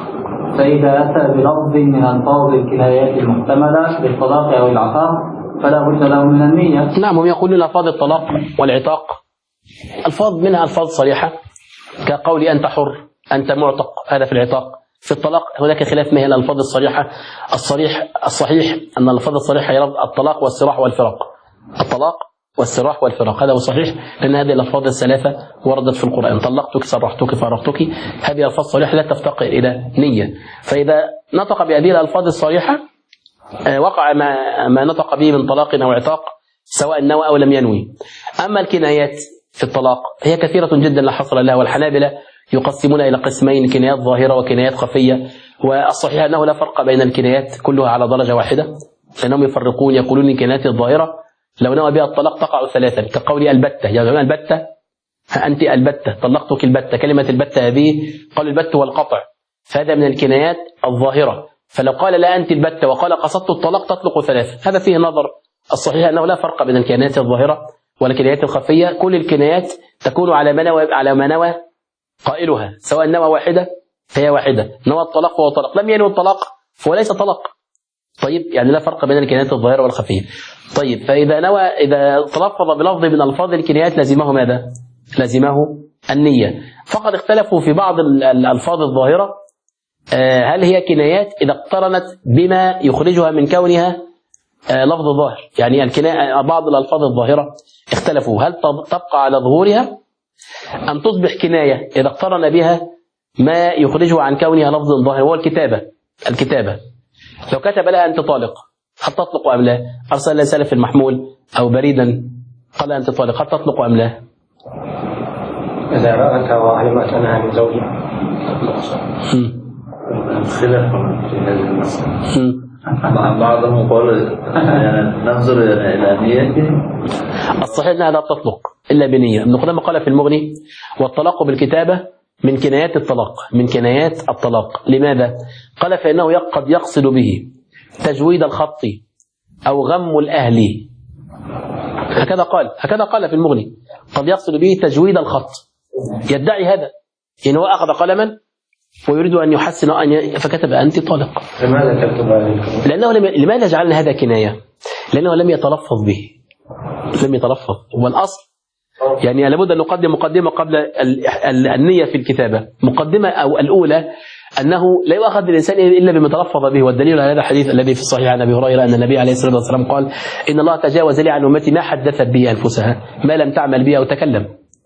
فإذا أتى بلفظ من ألفاظ الكنايات المحتملة للطلاق أو العتاق فلا بد له من النية. نعم، هم يقولون ألفاظ الطلاق والعتاق ألفاظ منها ألفاظ صريحة كقول أنت حر، أنت معتق، هذا في العتاق. في الطلاق هناك خلاف ما هي الألفاظ الصريحة. الصحيح أن الألفاظ الصريحة هي الطلاق والسراح والفراق. الطلاق والسراح والفراق هذا هو صحيح، لأن هذه الألفاظ الثلاثة وردت في القرآن: طلقتك، سرحتك، فارقتك. هذه ألفاظ صريحة لا تفتقر إلى نية. فإذا نطق بهذه الألفاظ الصريحة وقع ما نطق به من طلاق أو عتاق، سواء نوى أو لم ينوي. أما الكنايات في الطلاق هي كثيرة جدا لا حصر لها، والحنابلة يقسمون إلى قسمين: كنايات ظاهرة وكنايات خفية. والصحيح أنه لا فرق بين الكنايات كلها على درجة واحدة، لأنهم يفرقون، يقولون الكنايات الظاهرة لو نوى بها الطلاق تقع ثلاثا، كقول البتة، يعني البتة أنت البتة، طلقتك البتة. كلمة البتة هذه قال البت والقطع، فهذا من الكنايات الظاهرة. فلو قال لا أنت البتة وقال قصدت الطلاق تطلق ثلاثة. هذا فيه نظر. الصحيح أنه لا فرق بين الكنايات الظاهرة والكنايات الخفية. كل الكنايات تكون على ما نوى قائلها، سواء نوى واحدة فهي واحدة، نوى الطلاق فهو طلاق، لم ينوي الطلاق فهو ليس طلاق. طيب، يعني لا فرق بين الكنايات الظاهرة والخفية. طيب، فإذا نوى، إذا تلفظ بلفظ من ألفاظ الكنايات لازمه ماذا؟ لازمه النية. فقد اختلفوا في بعض الألفاظ الظاهرة هل هي كنايات إذا اقترنت بما يخرجها من كونها لفظ ظاهر. يعني بعض الألفاظ الظاهرة اختلفوا هل تبقى على ظهورها أم تصبح كناية إذا اقترن بها ما يخرجها عن كونها لفظ ظاهر، وهو الكتابة. لو كتب لها أنت طالق هل تطلق أم لا؟ أرسل لها رسالة في المحمول أو بريدا قال أنت طالق، هل تطلق أم لا؟ إذا رأتها وعلمت أنها من زوجها. خلاف في هذه المسألة. بعضهم قال ننظر إلى نيته. الصحيح أنها لا تطلق إلا بنية. ابن قدامة قال في المغني: والطلاق بالكتابة من كنايات الطلاق، من كنايات الطلاق. لماذا؟ قال: فإنه قد يقصد به تجويد الخط أو غم الأهل. هكذا قال في المغني: قد يقصد به تجويد الخط. يدعي هذا، يعني هو أخذ قلما ويريد أن يحسن فكتب أنت طالق. لماذا كتب هذا؟ لأنه لماذا جعلنا هذا كناية؟ لأنه لم يتلفظ به، لم يتلفظ. هو الأصل يعني لابد أن نقدم مقدمة قبل النية في الكتابة. مقدمة أو الأولى أنه لا يؤخذ الإنسان إلا بما تلفظ به. والدليل على هذا الحديث الذي في الصحيح عن أبي هريرة أن النبي عليه الصلاة والسلام قال: إن الله تجاوز لي عن أمتي ما حدثت به أنفسها ما لم تعمل به أو تكلم.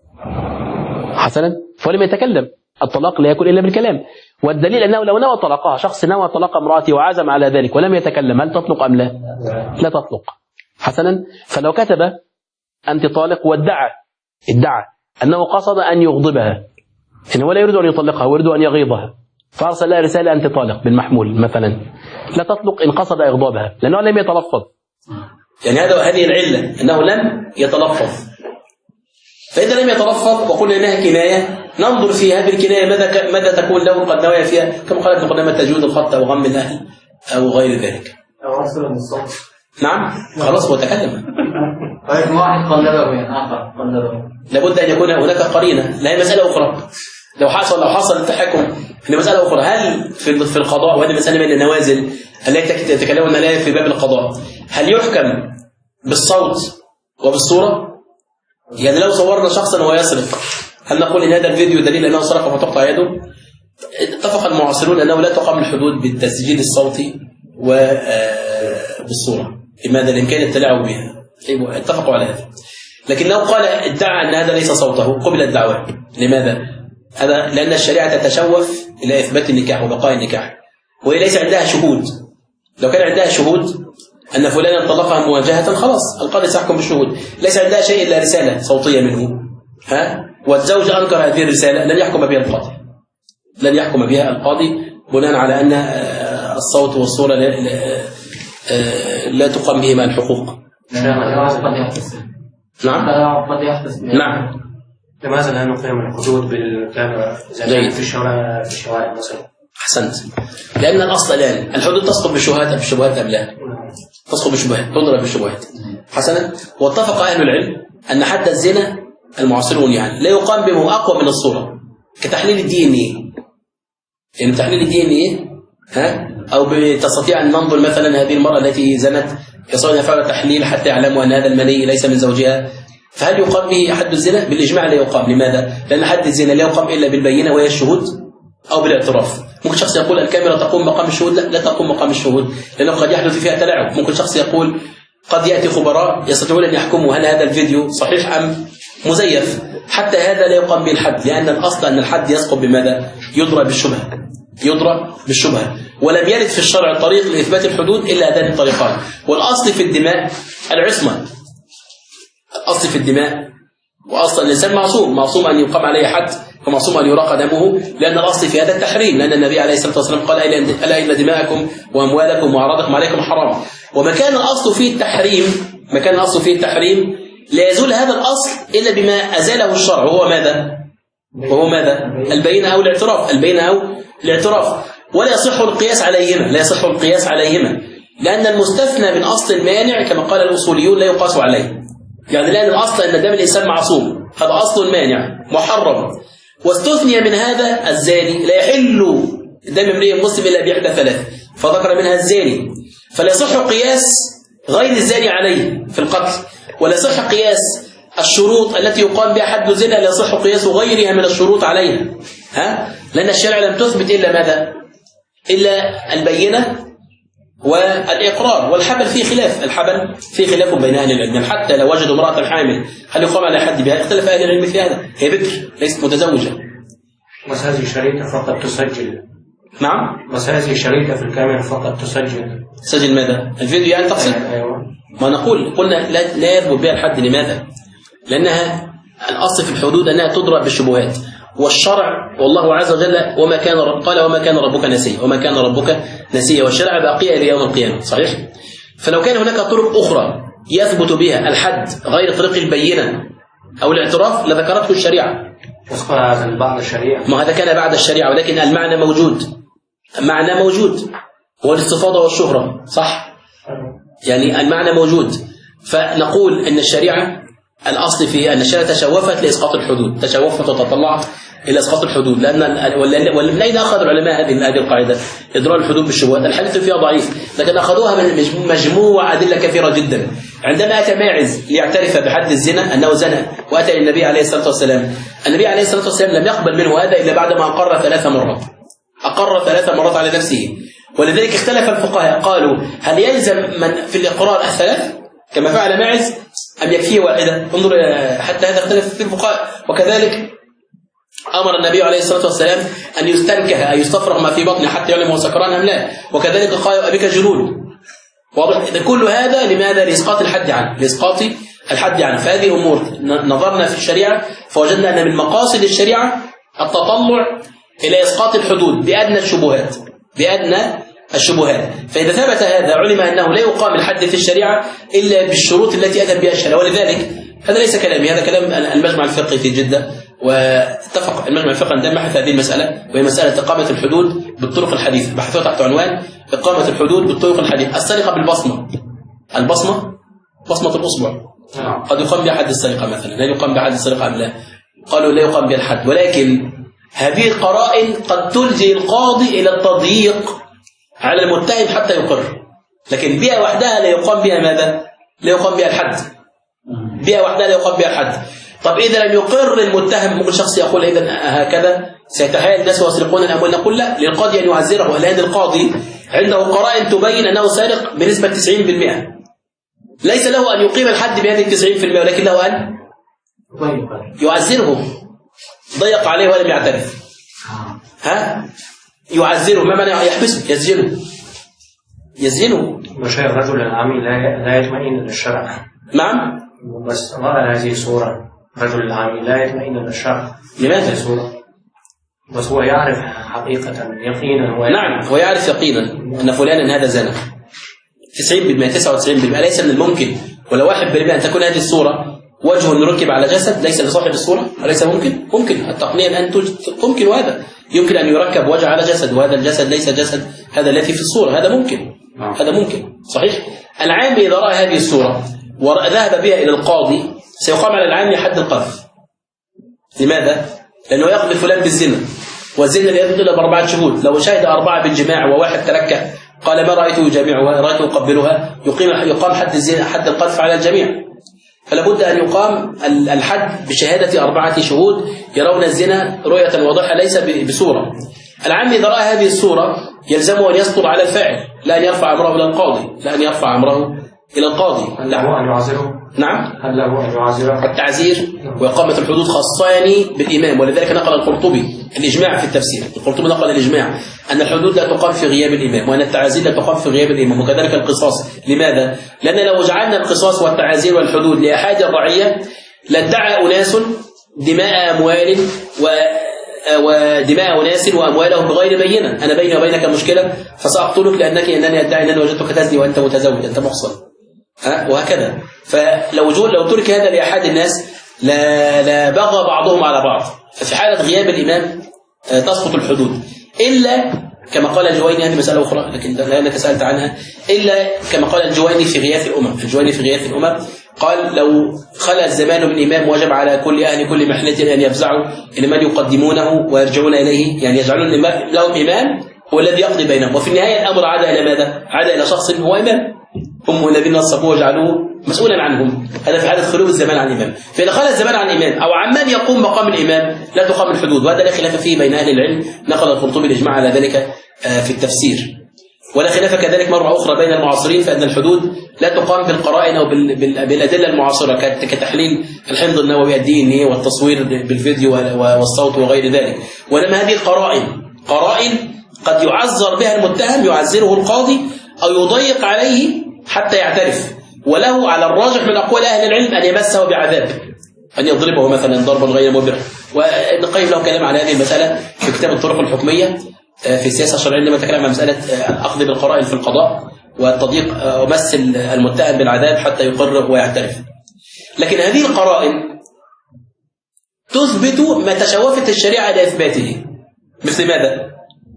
حسنا، فلم يتكلم. الطلاق لا يكون إلا بالكلام. والدليل أنه لو نوى طلاقها، شخص نوى طلاق امرأته وعزم على ذلك ولم يتكلم، هل تطلق أم لا؟ لا تطلق. حسنا، فلو كتب أنت طالق وادعى أنه قصد أن يغضبها، إن هو لا يريد أن يطلقها، هو يريد أن يغيظها، فأرسل لها رسالة أنت طالق بالمحمول مثلا، لا تطلق إن قصد إغضابها لأنه لم يتلفظ. يعني هذه العلة أنه لم يتلفظ. فإذا لم يتلفظ وقلنا إنها كناية، ننظر في هذه الكناية ماذا تكون له قد نوايا فيها، كما قال ابن قدامة: تجويد الخط أو غم الأهل أو غير ذلك. أو أصل من الصوت. نعم، خلاص هو تكلم. طيب، واحد قلبه من آخر قلبه. لابد أن يكون هناك قرينة. لا، هي مسألة أخرى. لو حصل التحكم إن مسألة أخرى. هل في القضاء، وهذه مسألة من النوازل التي يتكلمون عليها في باب القضاء، هل يحكم بالصوت وبالصورة؟ يعني لو صورنا شخصا وهو يسرق، هل نقول إن هذا الفيديو دليل أنه سرق فتقطع يده؟ اتفق المعاصرون أنه لا تقام الحدود بالتسجيل الصوتي وبالصورة. لماذا؟ لإمكان التلاعب بها. اتفقوا على هذا. لكن لو قال ادعى أن هذا ليس صوته قبل الدعوة. لماذا؟ هذا لأن الشريعة تتشوف إلى إثبات النكاح وبقاء النكاح، وهي ليس عندها شهود. لو كان عندها شهود أن فلانا طلقها مواجهة، خلاص القاضي سيحكم بالشهود. ليس عندها شيء إلا رسالة صوتية منه، والزوج أنكر هذه الرسالة، لن يحكم بها القاضي بناء على أن الصوت والصورة لا تقام بهما الحقوق. نعم. لماذا لا نقيم الحدود بالكاميرا زي في الشوارع مثلا؟ أحسنت. لأن الأصل الآن الحدود تسقط بالشبهات أم لا؟ تسقط بالشبهات، تضرب بالشبهات. حسنا، واتفق أهل العلم أن حد الزنا المعاصرون يعني لا يقام به أقوى من الصورة، كتحليل الدي ان ايه. يعني تحليل الدي ان ايه أو تستطيع أن ننظر مثلا هذه المرأة التي زنت يستطيع أن يفعل تحليل حتى يعلموا أن هذا المني ليس من زوجها، فهل يقام به حد الزنا؟ بالإجماع لا يقام. لماذا؟ لأن حد الزنا لا يقام إلا بالبينة وهي الشهود أو بالاعتراف. ممكن شخص يقول الكاميرا تقوم مقام الشهود، لا تقوم مقام الشهود، لأنه قد يحدث فيها تلاعب. ممكن شخص يقول قد يأتي خبراء يستطيعون أن يحكموا هل هذا الفيديو صحيح أم مزيف، حتى هذا لا يقام به الحد، لأن الأصل أن الحد يسقط بماذا؟ يضرب بالشبهة، يضرب بالشبهة. ولم يرد في الشرع طريق لإثبات الحدود إلا هذان الطريقان. والأصل في الدماء العصمة، الأصل في الدماء، وأصل الإنسان معصوم أن يقام عليه حد، ومعصوم أن يراق دمه، لأن الأصل في هذا التحريم، لأن النبي عليه الصلاة والسلام قال ألا إن دماءكم وأموالكم وأعراضكم عليكم حرام. ومكان الأصل فيه التحريم، مكان الأصل فيه التحريم لا يزول هذا الأصل إلا بما أزاله الشرع، وهو ماذا؟ وهو ماذا؟ البينة أو الاعتراف، البينة أو الاعتراف. ولا يصح القياس عليهما، لا يصح القياس عليهما، لأن المستثنى من أصل المانع كما قال الأصوليون لا يقاس عليه. يعني لأن الأصل أن دم الإنسان معصوم، هذا أصل مانع محرم، واستثني من هذا الزاني، لا يحل دم امرئ مسلم إلا بإحدى ثلاث، فذكر منها الزاني، فلا يصح قياس غير الزاني عليه في القتل، ولا يصح قياس الشروط التي يقام بها حد الزنا، لا يصح قياس غيرها من الشروط عليها، لأن الشرع لم تثبت إلا ماذا؟ إلا البينة والإقرار. والحبل فيه خلاف، الحبل فيه خلاف بين أهل العلم، حتى لو وجدوا امرأة حامل هل يقام على حد بها؟ اختلف أهل العلم في هذا، هي بكر ليست متزوجة. بس هذه شريطة فقط تسجل. نعم؟ بس هذه شريطة في الكاميرا فقط تسجل. تسجل ماذا؟ الفيديو يعني تقصد؟ أيوة. ما نقول قلنا لا يثبت بها الحد. لماذا؟ لأنها الأصل في الحدود أنها تضرب بالشبهات، والشرع والله عز وجل قال وما كان ربك نسيا، وما كان ربك نسيا، والشرع باقية إلى يوم القيامة، صحيح؟ فلو كان هناك طرق أخرى يثبت بها الحد غير طريق البينة أو الاعتراف لذكرته الشريعة. وصل هذا بعد الشريعة، ما هذا كان بعد الشريعة، ولكن المعنى موجود، المعنى موجود، هو الاستفاضة والشهرة، صح؟ يعني المعنى موجود. فنقول أن الشريعة الأصل فيه أن الشريعة تشوفت لإسقاط الحدود، تشوفت وتطلعت إلى إسقاط الحدود، ومن أين أخذ العلماء هذه القاعدة؟ إضرار الحدود بالشبهات. الحديث فيها ضعيف، لكن أخذوها من مجموعة أدلة كثيرة جدا. عندما أتى ماعز ليعترف بحد الزنا أنه زنى وأتى للنبي عليه الصلاة والسلام، النبي عليه الصلاة والسلام لم يقبل منه هذا إلا بعدما أقر 3 مرات، أقر 3 مرات على نفسه. ولذلك اختلف الفقهاء، قالوا هل يلزم من في الإقرار 3 كما فعل ماعز أم يكفيه واحدة؟ انظر حتى هذا اختلف في الفقهاء. وكذلك أمر النبي عليه الصلاة والسلام أن يستنكه، أن يستفرغ ما في بطنه حتى يعلم هو سكران أم لا. وكذلك قال أبيك جنون. واضح؟ إذا كل هذا لماذا؟ لإسقاط الحد عنه، لإسقاط الحد عنه. فهذه أمور نظرنا في الشريعة فوجدنا أن من مقاصد الشريعة التطلع إلى إسقاط الحدود بأدنى الشبهات، بأدنى الشبهات. فإذا ثبت هذا علم أنه لا يقام الحد في الشريعة إلا بالشروط التي أتت بها الشريعة. ولذلك هذا ليس كلامي، هذا كلام المجمع الفقهي في جدة، واتفق المجمع الفقهي عندما بحث هذه المسألة، وهي مسألة إقامة الحدود بالطرق الحديثة، بحثوها تحت عنوان إقامة الحدود بالطرق الحديثة. السرقة بالبصمة، البصمة بصمة الأصبع قد يقام بها حد السرقة مثلا، لا يقام بها حد السرقة أم لا؟ قالوا لا يقام بها الحد، ولكن هذه القرائن قد تلجي القاضي إلى التضييق على المتهم حتى يقر، لكن بها وحدها لا يقام بها ماذا؟ لا يقام بها الحد، بها وحدها لا يقام بها الحد. طب إذا لم يقر المتهم، ممكن شخص يقول إذا هكذا سيتحايل الناس ويسرقون الأموال، نقول لا، للقاضي أن يعزره، لأن القاضي عنده قرائن تبين أنه سارق بنسبة 90%، ليس له أن يقيم الحد بهذه 90%، ولكن له أن يعزره. ضيق عليه ولم يعترف، يعزره، ما معنى يحبسه؟ يسجنه. مش الرجل العامي لا يطمئن للشرع. نعم. بس رأى هذه الصورة، رجل العامي لا يطمئن للشرع. لماذا؟ بس هو يعرف حقيقة يقينا، نعم، هو يعرف يقينا أن فلانا هذا زنا 90%، 99%. ليس من الممكن ولو 1% أن تكون هذه الصورة وجه ركب على جسد ليس لصاحب الصورة، أليس ممكن؟ ممكن التقنية الآن ممكن، وهذا يمكن أن يركب وجه على جسد، وهذا الجسد ليس جسد هذا الذي في الصورة، هذا ممكن، هذا ممكن، صحيح. العامي إذا رأى هذه الصورة وذهب بها إلى القاضي سيقام على العامي حد القذف. لماذا؟ لأنه يقذف فلان بالزنا، والزنا لا يثبت إلا ب4 شهود. لو شهد 4 بالجماع وواحد تلكأ قال ما رأيته يجامعها رأيته يقبلها يقام حد الزنا حد القذف على الجميع. فلا بد أن يقام الحد بشهادة 4 شهود يرون الزنا رؤية واضحة ليس بصورة. العام إذا رأى هذه الصورة يلزمه أن يسطر على الفاعل، لا أن يرفع أمره إلى القاضي، لا أن يرفع أمره إلى القاضي. هل له أن يعذره؟ نعم، هل له أن يعذره؟ التعزير وإقامة الحدود خاصان بالإمام، ولذلك نقل القرطبي الإجماع في التفسير. القرطبي نقل الإجماع أن الحدود لا تقام في غياب الإمام، وأن التعازير لا تقام في غياب الإمام، وكذلك القصاص. لماذا؟ لأن لو جعلنا القصاص والتعازير والحدود لأحد الرعية لادعى أناس دماء أموال ودماء أناس وأموالهم بغير بينة. أنا بيني وبينك مشكلة فسأقتلك أنني أدعي أنني وجدتك تزني وأنت متزوج، أنت محصن، وهكذا. لو ترك هذا لأحد الناس لا بغى بعضهم على بعض. ففي حالة غياب الإمام تسقط الحدود، إلا كما قال الجويني، هذه مسألة أخرى لكن لأنك سألت عنها، إلا كما قال الجويني في غياث الأمم. الجويني في غياث الأمم قال لو خلى الزمان من إمام وجب على كل أهل كل محلة أن يفزعوا إلى من يقدمونه ويرجعون إليه، يعني يجعلون لهم إمام هو الذي يقضي بينهم. وفي النهاية الأمر عاد إلى ماذا؟ عاد إلى شخص هو إمام، هم الذين نصبوه وجعلوه مسؤولا عنهم. هذا في حالة خلو الزمان عن الإمام. فإذا خلى الزمان عن الإمام أو عن من يقوم مقام الإمام لا تقام الحدود، وهذا لا خلاف فيه بين أهل العلم. نقل القرطبي الإجماع على ذلك في التفسير. ولا خلاف كذلك مرة أخرى بين المعاصرين فإن الحدود لا تقام بالقرائن أو بالأدلة المعاصرة كتحليل الحمض النووي الديني والتصوير بالفيديو والصوت وغير ذلك، وإنما هذه قرائن قد يعذر بها المتهم، يعذره القاضي أو يضيق عليه حتى يعترف، وله على الراجح من أقوال أهل العلم أن يمسه بعذاب، أن يضربه مثلا ضربا غير مبرح. وابن القيم له كلام على هذه المسألة في كتاب الطرق الحكمية في السياسة الشرعية، لما تكلم عن مسألة الأخذ بالقرائن في القضاء والتضييق ومس المتهم بالعذاب حتى يقر ويعترف. لكن هذه القرائن تثبت ما تشوفت الشريعة لإثباته. مثل ماذا؟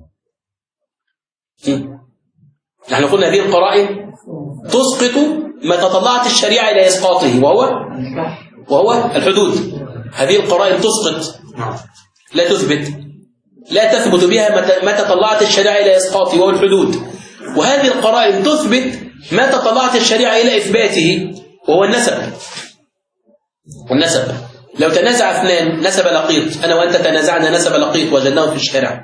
نحن قلنا هذه القرائن تسقط ما تطلعت الشريعة إلى إسقاطه وهو الحدود. هذه القرائن تسقط لا تثبت، لا تثبت بها ما تطلعت الشريعة إلى إسقاطه وهو الحدود. وهذه القرائن تثبت ما تطلعت الشريعة إلى إثباته وهو والنسب. لو تنازع اثنان نسب لقيط، أنا وأنت تنازعنا نسب لقيط وجدناه في الشارع،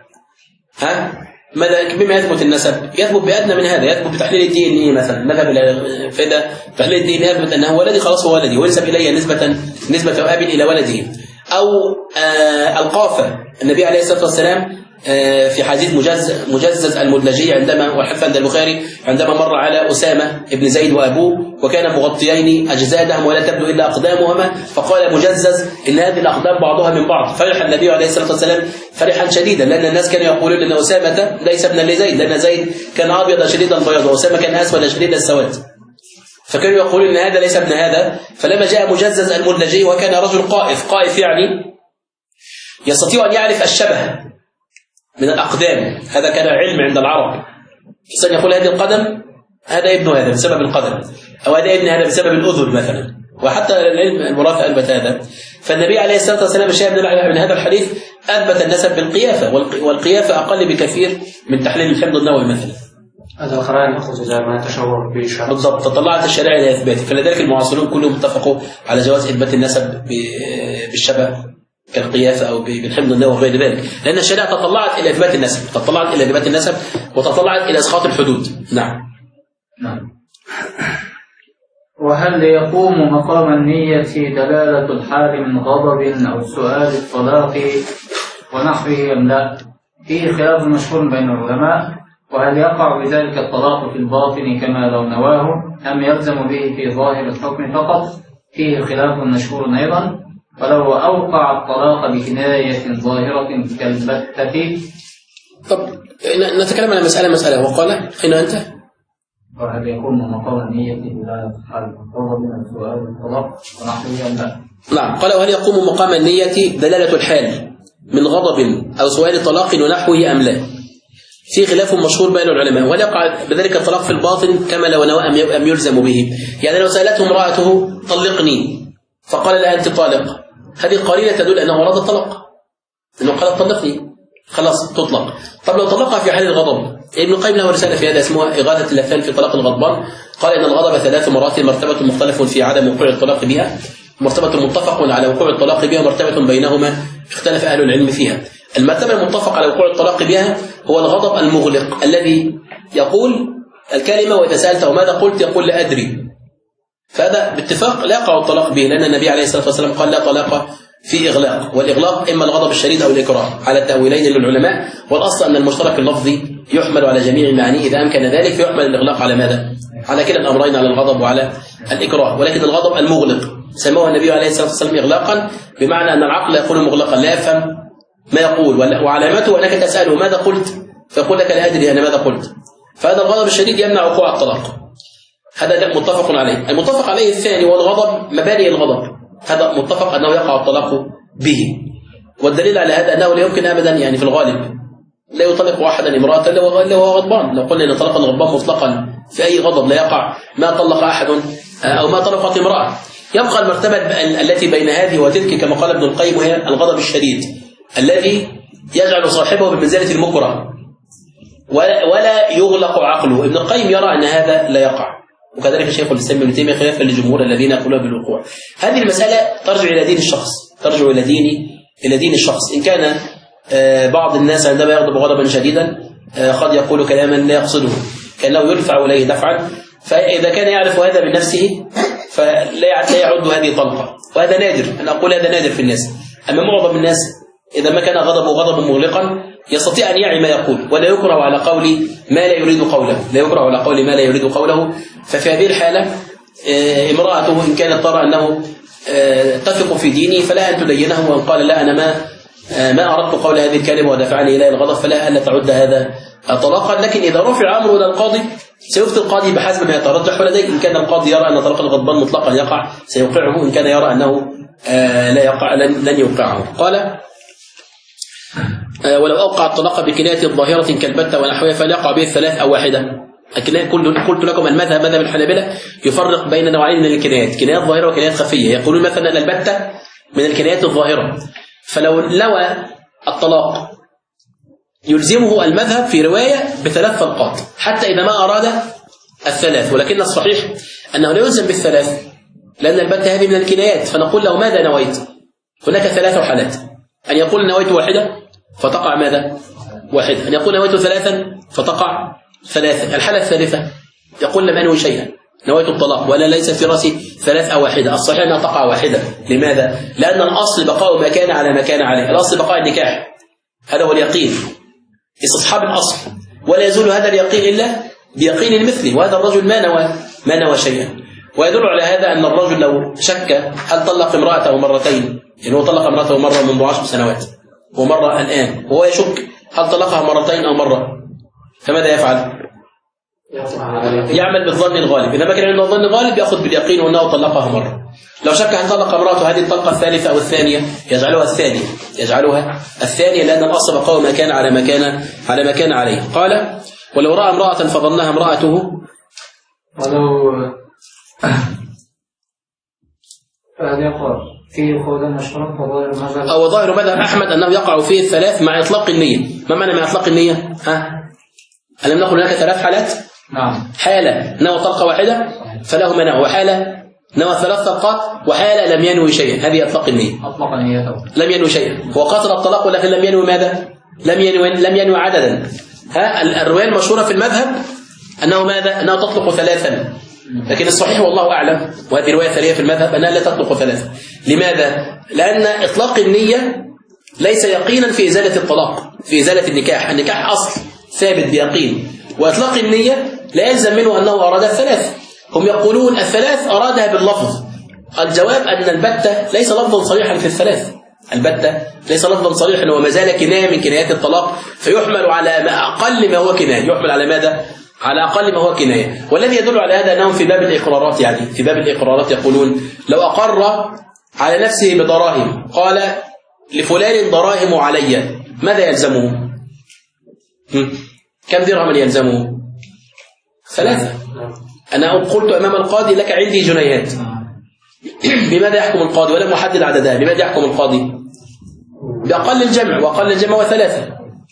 بما يثبت النسب؟ يثبت بأدنى من هذا، يثبت بتحليل الدي ان اي مثلا. مذهب الفدا تحليل الدي ان اي يثبت انه ولدي خلاص هو ولدي وينسب الي نسبة اب الى ولده. او القافة، النبي عليه الصلاة والسلام في حديث مجزز المدلجي عندما والحديث عند البخاري عندما مر على أسامة ابن زيد وأبوه وكان مغطيين أجسادهم ولا تبدو إلا أقدامهما، فقال مجزز إن هذه الأقدام بعضها من بعض. فرح النبي عليه الصلاة والسلام فرحا شديدا، لأن الناس كانوا يقولون أن أسامة ليس ابنا لزيد، لأن زيد كان أبيض شديد البياض وأسامة كان أسود شديد السواد، فكانوا يقولون أن هذا ليس ابن هذا. فلما جاء مجزز المدلجي وكان رجل قائف يعني يستطيع أن يعرف الشبه من الأقدام، هذا كان علم عند العرب، فسن يقول هذه القدم هذا ابن هذا بسبب القدم، أو هذا ابن هذا بسبب الأذن مثلا، وحتى العلم المراث أثبت هذا. فالنبي عليه الصلاة والسلام الشاهد من هذا الحديث أثبت النسب بالقيافة، والقيافة أقل بكثير من تحليل الحمض النووي مثلا. هذا القرائن أخذ زي ما تشعر به بالضبط، تطلعت الشريعة إلى إثباته. فلذلك المعاصرون كلهم اتفقوا على جواز إثبات النسب بالشبه كالقيافة أو بالحمض النووي وغير ذلك، لأن الشريعة تطلعت إلى إثبات النسب، وتطلعت إلى إسقاط الحدود. نعم. وهل يقوم مقام النية دلالة الحال من غضب أو سؤال الطلاق ونحوه أم لا؟ فيه خلاف مشهور بين العلماء. وهل يقع بذلك الطلاق في الباطن كما لو نواه أم يلزم به في ظاهر الحكم فقط؟ فيه خلاف مشهور أيضا. ولو أوقع الطلاق بكناية ظاهرة كالبتة. طب نتكلم عن مسألة وقال أين أنت؟ وهل يكون مقام النية دلالة الحال من غضب من سؤال الطلاق ونحوه أم لا؟ نعم، قال وهل يقوم مقام النية دلالة الحال من غضب أو سؤال طلاق ونحوه أم لا؟ في خلاف مشهور بين العلماء. وهل يقع بذلك الطلاق في الباطن كما لو نوى أم يلزم به؟ يعني لو سألته امرأته طلقني فقال لها أنت طالق، هذه قرينة تدل أنه أراد الطلاق، أنه قال طلقني، خلاص تطلق. طب لو طلقها في حال الغضب، ابن القيم له رسالة في هذا اسمها إغاثة اللافان في طلاق الغضبان. قال إن الغضب 3 مراتب: مرتبة مختلف في عدم وقوع الطلاق بها، مرتبة متفق على وقوع الطلاق بها، مرتبة بينهما اختلف أهل العلم فيها. المرتبة المتفق على وقوع الطلاق بها هو الغضب المغلق الذي يقول الكلمة وإذا سألته ماذا قلت يقول لا أدري، فهذا باتفاق لا يقع الطلاق به، لأن النبي عليه الصلاة والسلام قال لا طلاق في إغلاق، والإغلاق إما الغضب الشديد أو الإكراه على التأويلين للعلماء، والأصل أن المشترك اللفظي يحمل على جميع معانيه إذا أمكن ذلك، فيحمل الإغلاق على ماذا؟ على كلا الأمرين، على الغضب وعلى الإكراه. ولكن الغضب المغلق سموه النبي عليه الصلاة والسلام إغلاقا، بمعنى أن العقل يكون مغلقا لا يفهم ما يقول، وعلامته أنك تسأله ماذا قلت فيقول لك لا أدري أنا ماذا قلت، فهذا الغضب الشديد يمنع وقوع الطلاق، هذا متفق عليه. المتفق عليه الثاني والغضب مباني الغضب، هذا متفق أنه يقع الطلاق به، والدليل على هذا أنه لا يمكن أبدا يعني في الغالب لا يطلق أحدا امرأة إلا وهو غضبان. لو قلنا أن طلق الغضبان مطلقا في أي غضب لا يقع، ما طلق أحد أو ما طلقت امرأة. يبقى المرتبة التي بين هذه وتلك كما قال ابن القيم، وهي الغضب الشديد الذي يجعل صاحبه بمنزلة المكره ولا يغلق عقله. ابن القيم يرى أن هذا لا يقع، وكذلك شيخ الإسلام ابن تيمية خلافا للجمهور الذين يقولون بالوقوع. هذه المسألة ترجع إلى دين الشخص، ترجع إلى دين الشخص. إن كان بعض الناس عندما يغضب غضبا شديدا قد يقول كلاما لا يقصده كأنه يدفع إليه دفعا، فإذا كان يعرف هذا من نفسه فلا يعد هذه طلقة، وهذا نادر، أنا أقول هذا نادر في الناس. أما معظم الناس إذا ما كان غضبه غضبا مغلقا يستطيع أن يعي ما يقول، ولا يكره على قول ما لا يريد قوله، لا يكره على قول ما لا يريد قوله. ففي هذه الحالة امرأته إن كانت ترى أنه تثق في دينه فلا أن تدينه، وأن قال لا أنا ما أردت قول هذه الكلمة ودفعني إلى الغضب فلا ألا تعد هذا طلاقا. لكن إذا رفع أمره إلى القاضي سيفتي القاضي بحسب ما يترجح لديه. إن كان القاضي يرى أن طلاق الغضبان مطلقا يقع سيوقعه، إن كان يرى أنه لا يقع لن يوقعه. قال ولو أوقع الطلاق بكناية ظاهرة كالبتة ونحوها فليقع به 3 أو واحدة. قلت لكم المذهب الحنابلة يفرق بين نوعين من الكنايات، كنايات ظاهرة وكنايات خفية. يقولون مثلا أن البتة من الكنايات الظاهرة، فلو لوى الطلاق يلزمه المذهب في رواية ب3 طلقات حتى إذا ما أراد 3، ولكن الصحيح أنه لا يلزم ب3 لأن البتة هذه من الكنايات. فنقول له ماذا نويت؟ هناك 3 حالات: أن يقول نويت 1 فتقع ماذا؟ 1، أن يقول نويت 3 فتقع 3. الحالة الثالثة يقول لم أنوي شيئا، نويت الطلاق ولا ليس في رأسي 3 أو 1. الصحيح أنها تقع 1. لماذا؟ لأن الأصل بقاء ما كان على ما كان عليه، الأصل بقاء النكاح، هذا هو اليقين، استصحاب الأصل، ولا يزول هذا اليقين إلا بيقين المثل. وهذا الرجل ما نوى شيئا. ويدل على هذا أن الرجل لو شك هل طلق امرأته مرتين، يعني هو طلق امرأته مرة منذ 10 سنوات ومرة الآن، وهو يشك هل طلقها مرتين أو مرة، فماذا يفعل؟ يعمل بالظن الغالب. إذا ما كان عنده الظن الغالب يأخذ باليقين وأنه طلقها مرة. لو شك هل طلق امرأته هذه الطلقة الثالثة أو الثانية يجعلها الثانية لأن الأصل بقاء ما كان على ما كان عليه. قال ولو رأى امرأة فظنها امرأته، ولو فهذا يقع فيه قولا مشهورا وظاهر مذهب أو ظاهر مذهب أحمد أنه يقع فيه 3 مع إطلاق النية. ما معنى مع إطلاق النية؟ ألم نقل هناك 3 حالات؟ نعم. حالة نوى طلقة 1 فله منع، وحالة نوى 3 طلقات، وحالة لم ينوي شيئا، هذه إطلاق النية، أطلق نيته، لم ينوي شيئا، هو قصر الطلاق ولكن لم ينوي ماذا؟ لم ينوي عددا. الرواية المشهورة في المذهب أنه ماذا؟ أنه تطلق 3، لكن الصحيح والله أعلم، وهذه رواية ثانية في المذهب، أنها لا تطلق 3. لماذا؟ لأن إطلاق النية ليس يقينا في إزالة الطلاق، في إزالة النكاح. النكاح أصل ثابت بيقين، وإطلاق النية لا يلزم منه أنه أراد 3. هم يقولون 3 أرادها باللفظ. الجواب أن البتة ليس لفظا صريحا في 3، البتة ليس لفظا صريحا، وما زال كناية من كنايات الطلاق، فيحمل على أقل ما هو كناية، يحمل على ماذا؟ على أقل ما هو كناية. والذي يدل على هذا أنهم في باب الإقرارات، يعني في باب الإقرارات يقولون لو أقر على نفسه بدراهم قال لفلان دراهم علي، ماذا يلزمه؟ كم درهما يلزمه؟ 3. أنا قلت أمام القاضي لك عندي جنيهات، بماذا يحكم القاضي؟ ولم يحدد عددها، بماذا يحكم القاضي؟ بأقل الجمع، وأقل الجمع هو 3.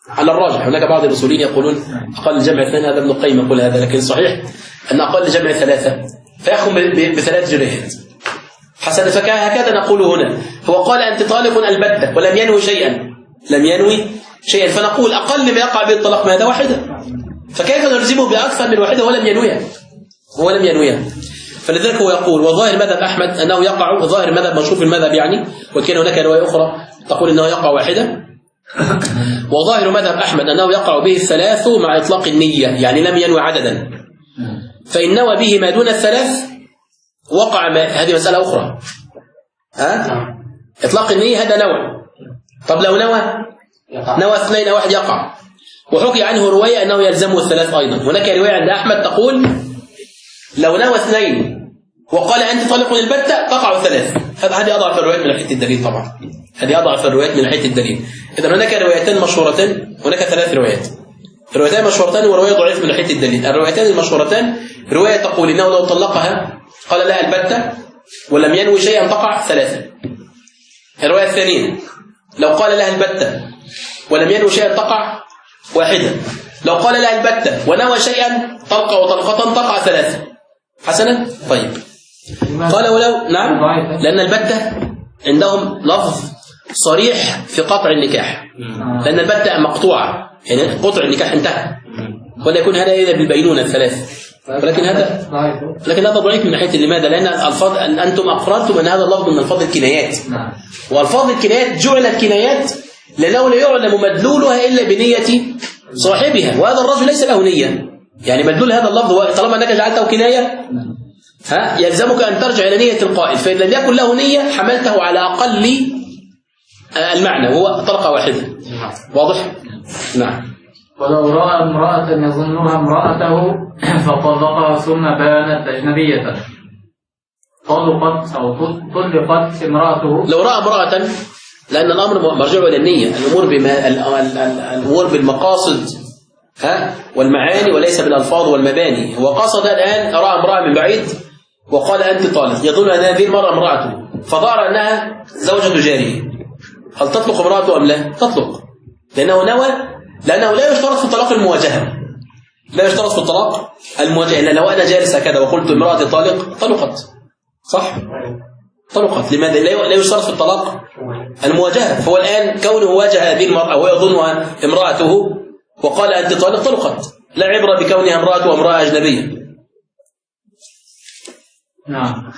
على الراجح. هناك بعض الأصوليين يقولون أقل جمع 2، هذا ابن القيم يقول هذا، لكن صحيح أن أقل جمع 3 فيحكم ب3 جريات. حسنا، فهكذا نقول هنا. هو قال أنت طالق البتة ولم ينوي شيئا، لم ينوي شيئا، فنقول أقل ما يقع به الطلاق ماذا؟ واحدة. فكيف نلزمه بأكثر من واحدة ولم ينويها؟ هو لم ينويها. فلذلك هو يقول وظاهر مذهب أحمد أنه يقع، ظاهر مذهب مشهور في المذهب يعني، وكان هناك رواية أخرى تقول أنه يقع واحدة. وظاهر مذهب أحمد أنه يقع به 3 مع إطلاق النية، يعني لم ينوي عددا، فإن نوى به ما دون 3 وقع هذه مسألة أخرى. إطلاق النية هذا نوى. طب لو نوى 2 أو 1 يقع. وحكي عنه رواية أنه يلزمه 3 أيضا. هناك رواية عند أحمد تقول لو نوى 2 وقال أنت طالق البتة تقع 3. هذه أضعف الروايات من ناحية الدليل طبعا، هذه أضعف الروايات من ناحية الدليل. إذا هناك روايتين مشهورتين، هناك 3 روايات، روايتين مشهورتان ورواية ضعيفة من ناحية الدليل. الروايتين المشهورتان رواية تقول إنه لو طلقها قال لها البتة ولم ينوي شيئا تقع 3. الرواية الثانية لو قال لها البتة ولم ينوي شيئا تقع 1. لو قال لها البتة ونوى شيئا طلقة وطلقة تقع 3. حسنا. طيب قال ولو نعم، لأن البتة عندهم لفظ صريح في قطع النكاح، لأن البتة مقطوعة، يعني قطع النكاح انتهى، ولا يكون هذا إذا بالبينونة 3. لكن هذا ضعيف من ناحية لماذا؟ لأن الألفاظ أنتم أقررتم أن هذا اللفظ من ألفاظ الكنايات، وألفاظ الكنايات جعلت كنايات لأنه لا يعلم مدلولها إلا بنية صاحبها، وهذا الرجل ليس له نية. يعني مدلول هذا اللفظ طالما أنك جعلته كناية يلزمك أن ترجع إلى نية القائل، فإن لم يكن له نية حملته على أقل المعنى وهو طلقة 1. واضح؟ نعم. ولو رأى امرأة يظنها امرأته فطلقها ثم بانت أجنبية طلقت أو طلقت امرأته. لو رأى امرأة، لأن الأمر مرجعه إلى النية، الأمور بالمقاصد والمعاني وليس بالألفاظ والمباني. هو قصد الآن رأى امرأة من بعيد وقال أنت طالق، يظن أن هذه المرأة امرأته، فظهر أنها زوجة جارية، هل تطلق امرأته أم لا؟ تطلق، لأنه نوى، لأنه لا يشترط في الطلاق المواجهة، لا يشترط في الطلاق المواجهة. إن لو أنا جالس هكذا وقلت امرأتي طالق طلقت، صح؟ طلقت. لماذا؟ لا يشترط في الطلاق المواجهة. فهو الآن كونه واجه هذه المرأة ويظنها امرأته وقال أنت طالق طلقت، لا عبرة بكونها امرأة وامرأة أجنبية. نعم،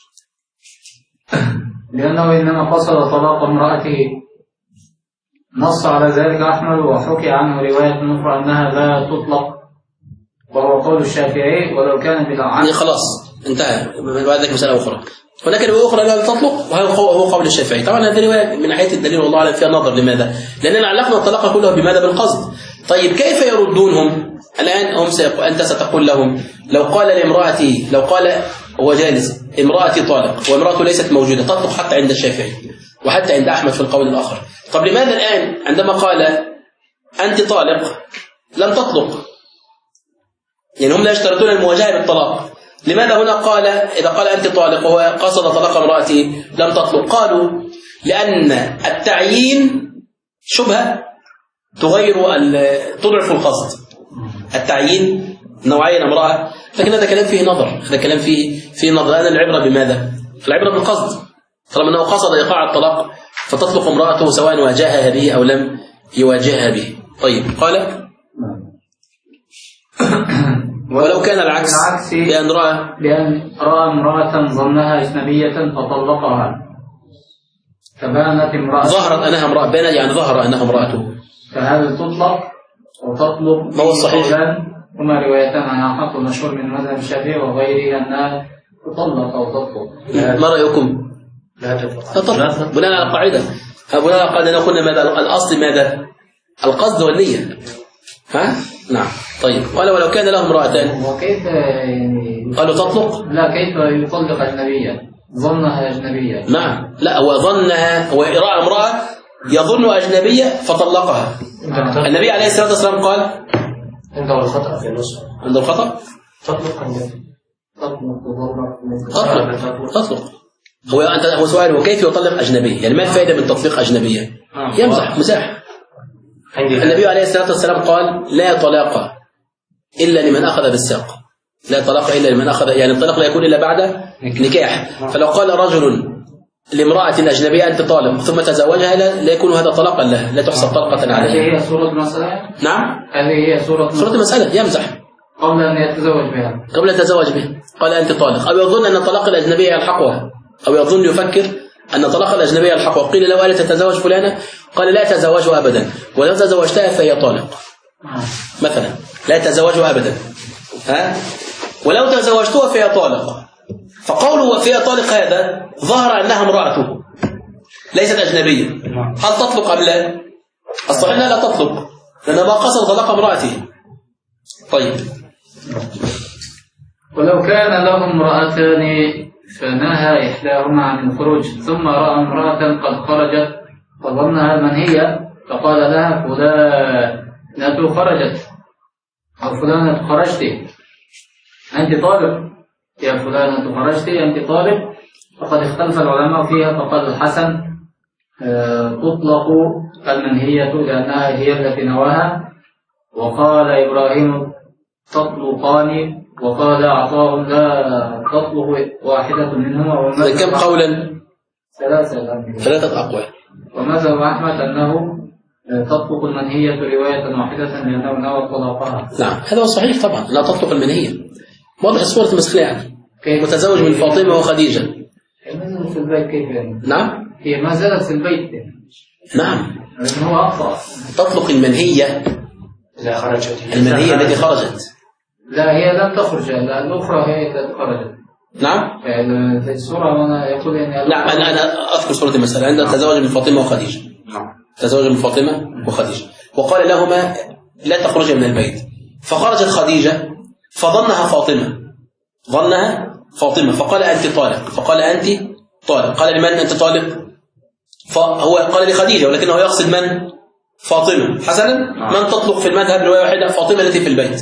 لأنه إنما قصد طلاق امرأته. نص على ذلك أحمد، وحكي عنه رواية أخرى أنها لا تطلق، وهو قول الشافعي ولو كان بلا عقد. خلاص انتهى، بعد ذلك مسألة أخرى. هناك رواية أخرى لا تطلق وهو قول الشافعي. طبعا هذه الرواية من ناحية الدليل والله أعلم فيها نظر. لماذا؟ لأننا علقنا الطلاق كله بماذا؟ بالقصد. طيب كيف يردونهم؟ الآن أنت ستقول لهم لو قال لامرأتي، لو قال هو جالس امرأتي طالق وامرأته ليست موجودة، تطلق حتى عند الشافعي وحتى عند أحمد في القول الآخر. طب لماذا الآن عندما قال أنت طالق لم تطلق؟ يعني هم لا يشترطون المواجهة بالطلاق. لماذا هنا قال إذا قال أنت طالق وهو قصد طلاق امرأته لم تطلق؟ قالوا لأن التعيين شبهة تضعف القصد. التعيين نوعين امرأة، لكن هذا كلام فيه نظر، هذا كلام فيه نظر. أنا العبرة بماذا؟ العبرة بالقصد. طالما أنه قصد إيقاع الطلاق فتطلق امرأته سواء واجهها به أو لم يواجهها به. طيب قال ولو كان العكس بأن رأى امرأة ظنها أجنبية فطلقها فبانت امرأة، ظهرت أنها امرأة، بان يعني ظهر أنها امرأته، فهل تطلق وتطلق؟ ما هو الصحيح؟ هما روايتان عن أحمد المشهور من مذهب الشافعي وغيره أنها تطلق أو تطلق. ما رأيكم؟ لا تطلق بناء على القاعدة، بناء على القاعدة نقول ماذا؟ الأصل ماذا؟ القصد والنية. نعم. طيب قال ولو كان له امرأتان وكيف يعني قالوا تطلق؟ لا، كيف يطلق أجنبية؟ ظنها أجنبية. نعم، لا هو ظنها، هو رأى امرأة يظن أجنبية فطلقها. النبي عليه الصلاة والسلام قال عنده الخطأ في النص، عنده الخطأ تطلق عنده تطلق. هو سؤال هو كيف يطلق أجنبية؟ يعني ما الفائدة من تطليق أجنبية؟ يمزح مساح. النبي عليه الصلاة والسلام قال لا طلاق إلا لمن أخذ بالساق. لا طلاق إلا لمن أخذ، يعني الطلاق لا يكون إلا بعد نكاح. فلو قال رجل لامرأة أجنبية أنت طالق ثم تزوجها لا يكون هذا طلاقا لها، لا تحسب طلقة عليها. هذه هي صورة مسألة؟ نعم، هذه هي صورة مسألة يمزح قبل أن يتزوج بها. قبل أن يتزوج بها قال أنت طالق، أو يظن أن طلاق الأجنبية يلحقها، أو يظن يفكر أن طلاق الأجنبية يلحقها. قيل له ألا تتزوج فلانة؟ قال لا تزوجها أبدا، ولو تزوجتها فهي طالق مثلا، لا تزوجها أبدا ولو تزوجتها فهي طالق. فقوله فهي طالق هذا ظهر أنها امرأته ليست أجنبية. هل تطلق أم لا؟ الصحيح لا تطلق، لأن ما قصد طلاق امرأته. طيب، ولو كان له امرأتان فنهى إحداهما عن الخروج ثم رأى امرأة قد خرجت فظنها المنهية فقال لها فلانة خرجت أو فلانة خرجت أنت طالب، يا فلانة خرجت أنت طالب، فقد اختلف العلماء فيها. فقال الحسن تطلق المنهية لأنها هي التي نواها، وقال إبراهيم تطلقان، وقال عطاء لا تطلق واحدة منهما. كم قولا؟ ثلاثة أقوال. ومذهب أحمد أنه تطلق المنهية رواية واحدة لأنه نوى طلاقها. نعم، هذا هو الصحيح طبعا، لا تطلق المنهية. واضح الصورة المسخلة يعني. متزوج من فاطمة وخديجة. هي في البيت كيف يعني؟ نعم، هي ما زالت في البيت. نعم، لكن هو أخطأ. تطلق المنهية إذا خرجت، المنهية التي خرجت. لا، هي لم تخرج، الأخرى هي التي خرجت. نعم، في السورة هنا يقول إن نعم، أنا أذكر صورة المسألة عندما تزوج من فاطمة وخديجة. تزوج من فاطمة وخديجة وقال لهما لا تخرج من البيت، فخرجت خديجة فظنها فاطمة فقال أنت طالق، فقال أنت طالق. قال لمن أنت طالق؟ فهو قال لخديجة، ولكنه يقصد من؟ فاطمة. حسنا، من تطلق في المذهب رواية واحدة؟ فاطمة التي في البيت.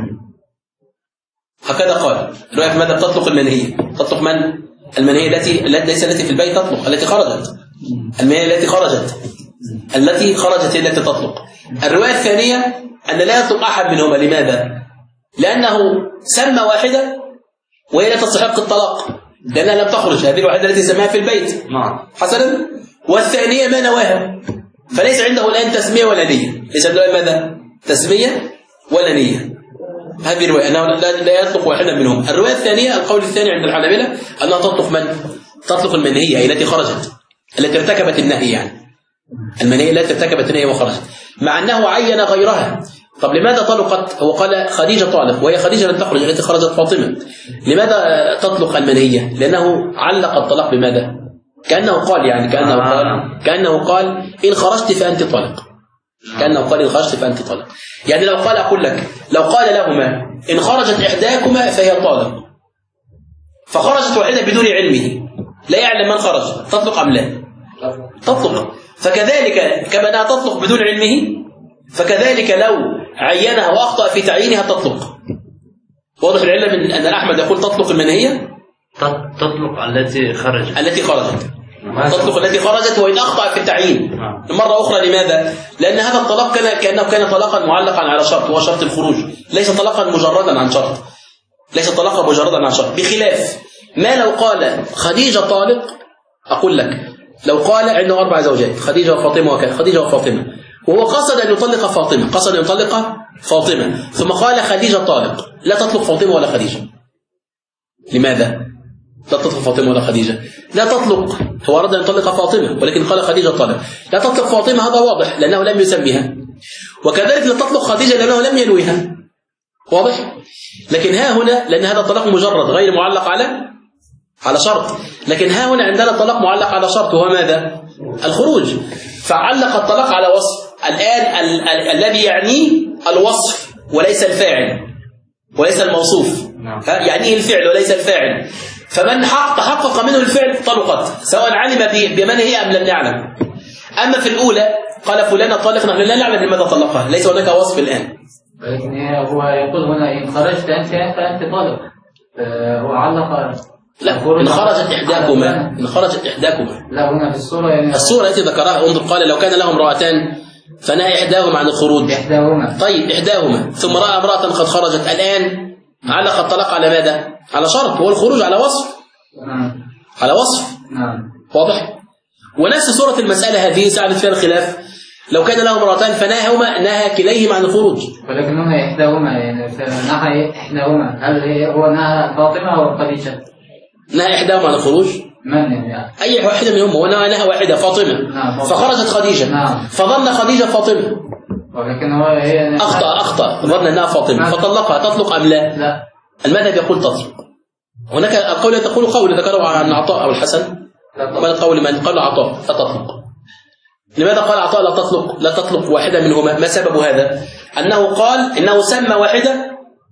هكذا قال رواية في المذهب تطلق المنهية. تطلق من؟ المنهية ليس التي في البيت تطلق، التي خرجت. المنهية التي خرجت هي التي تطلق. الرواية الثانية أن لا يطلق أحد منهما. لماذا؟ لأنه سمى واحدة وهي لا تستحق الطلاق لأنها لم تخرج، هذه الواحدة التي سماها في البيت. حسنا، والثانية ما نواها، فليس عنده الآن تسمية ولا نية. ليس عنده ماذا؟ تسمية ولا نية. هذه الرواية أنه لا يطلق واحدا منهم. الرواية الثانية، القول الثاني عند الحنابلة أنها تطلق من؟ تطلق المنهية أي التي خرجت، التي ارتكبت النهي، يعني المنهية التي ارتكبت النهي وخرجت، مع أنه عين غيرها. طب لماذا طلقت؟ هو قال خديجة طالق وهي خديجة لن تخرج التي خرجت فاطمة. لماذا تطلق المنهية؟ لأنه علق الطلاق بماذا؟ كأنه قال إن خرجت فأنت طالق. يعني لو قال أقول لك، لو قال لهما إن خرجت إحداكما فهي طالق، فخرجت واحدة بدون علمه لا يعلم من خرج، تطلق أم لا؟ تطلق. فكذلك كما أنها تطلق بدون علمه، فكذلك لو عينها وأخطأ في تعيينها تطلق. واضح العلة من أن أحمد يقول تطلق المنهية؟ تطلق التي خرجت. تطلق التي خرجت وإن أخطأ في التعيين مرة أخرى. لماذا؟ لأن هذا الطلاق كأنه كان طلاقا معلقا على شرط، وهو شرط الخروج، ليس طلاقا مجردا عن شرط، بخلاف ما لو قال خديجة طالق. أقول لك لو قال عنده 4 زوجات، خديجة وفاطمة وكذا، خديجة وفاطمة، وهو قصد أن يطلق فاطمة، ثم قال خديجة طالق، لا تطلق فاطمة ولا خديجة. لماذا؟ لا تطلق فاطمة ولا خديجة. لا تطلق، هو أراد أن يطلق فاطمة ولكن قال خديجة طالق. لا تطلق فاطمة، هذا واضح لأنه لم يسميها، وكذلك لا تطلق خديجة لأنه لم ينويها. واضح؟ لكن ها هنا لأن هذا الطلاق مجرد غير معلق على شرط، لكن ها هنا عندنا الطلاق معلق على شرط، وهو ماذا؟ الخروج. فعلق الطلاق على وصف. الآن الذي يعنيه الوصف وليس الفاعل وليس الموصوف، يعنيه الفعل وليس الفاعل. فمن تحقق منه الفعل طلقت، سواء علم بمن هي أم لم يعلم. أما في الأولى قال فلانة طلق، نحن لا نعلم لماذا طلقها، ليس هناك وصف الآن. لكن هو يقول هنا إن خرجت أنت فأنت طالق. هو علق لا، إن خرجت إحداكما. لا، هنا في الصورة يعني الصورة التي ذكرها انظر، قال لو كان لهم امرأتان فنهى إحداهما عن الخروج. إحداهما. طيب إحداهما ثم رأى امرأة قد خرجت، الآن علق الطلاق على ماذا؟ على شرط، هو الخروج على وصف. على وصف. واضح؟ ونفس صورة المسألة هذه ساعدت فيها الخلاف، لو كان له امرأتان فنهاهما نهى كليهما عن الخروج. ولكن نهى إحداهما، يعني نهى إحداهما، هل هو نهى فاطمة أو خديجة؟ نهى إحداهما عن الخروج. من يعني؟ أي واحدة منهم، هو نهى واحدة فاطمة. فخرجت خديجة. فظن خديجة فاطمة. ولكن هو هي أخطأ ظن أنها فاطمة فطلقها، تطلق أم لا؟ لا. المذهب يقول تطلق. هناك القول تقول قول ذكره عن عطاء أو الحسن، ومن القول من قال عطاء لا تطلق. لماذا قال عطاء لا تطلق؟ لا تطلق واحدة منهما. ما سبب هذا؟ أنه قال إنه سمى واحدة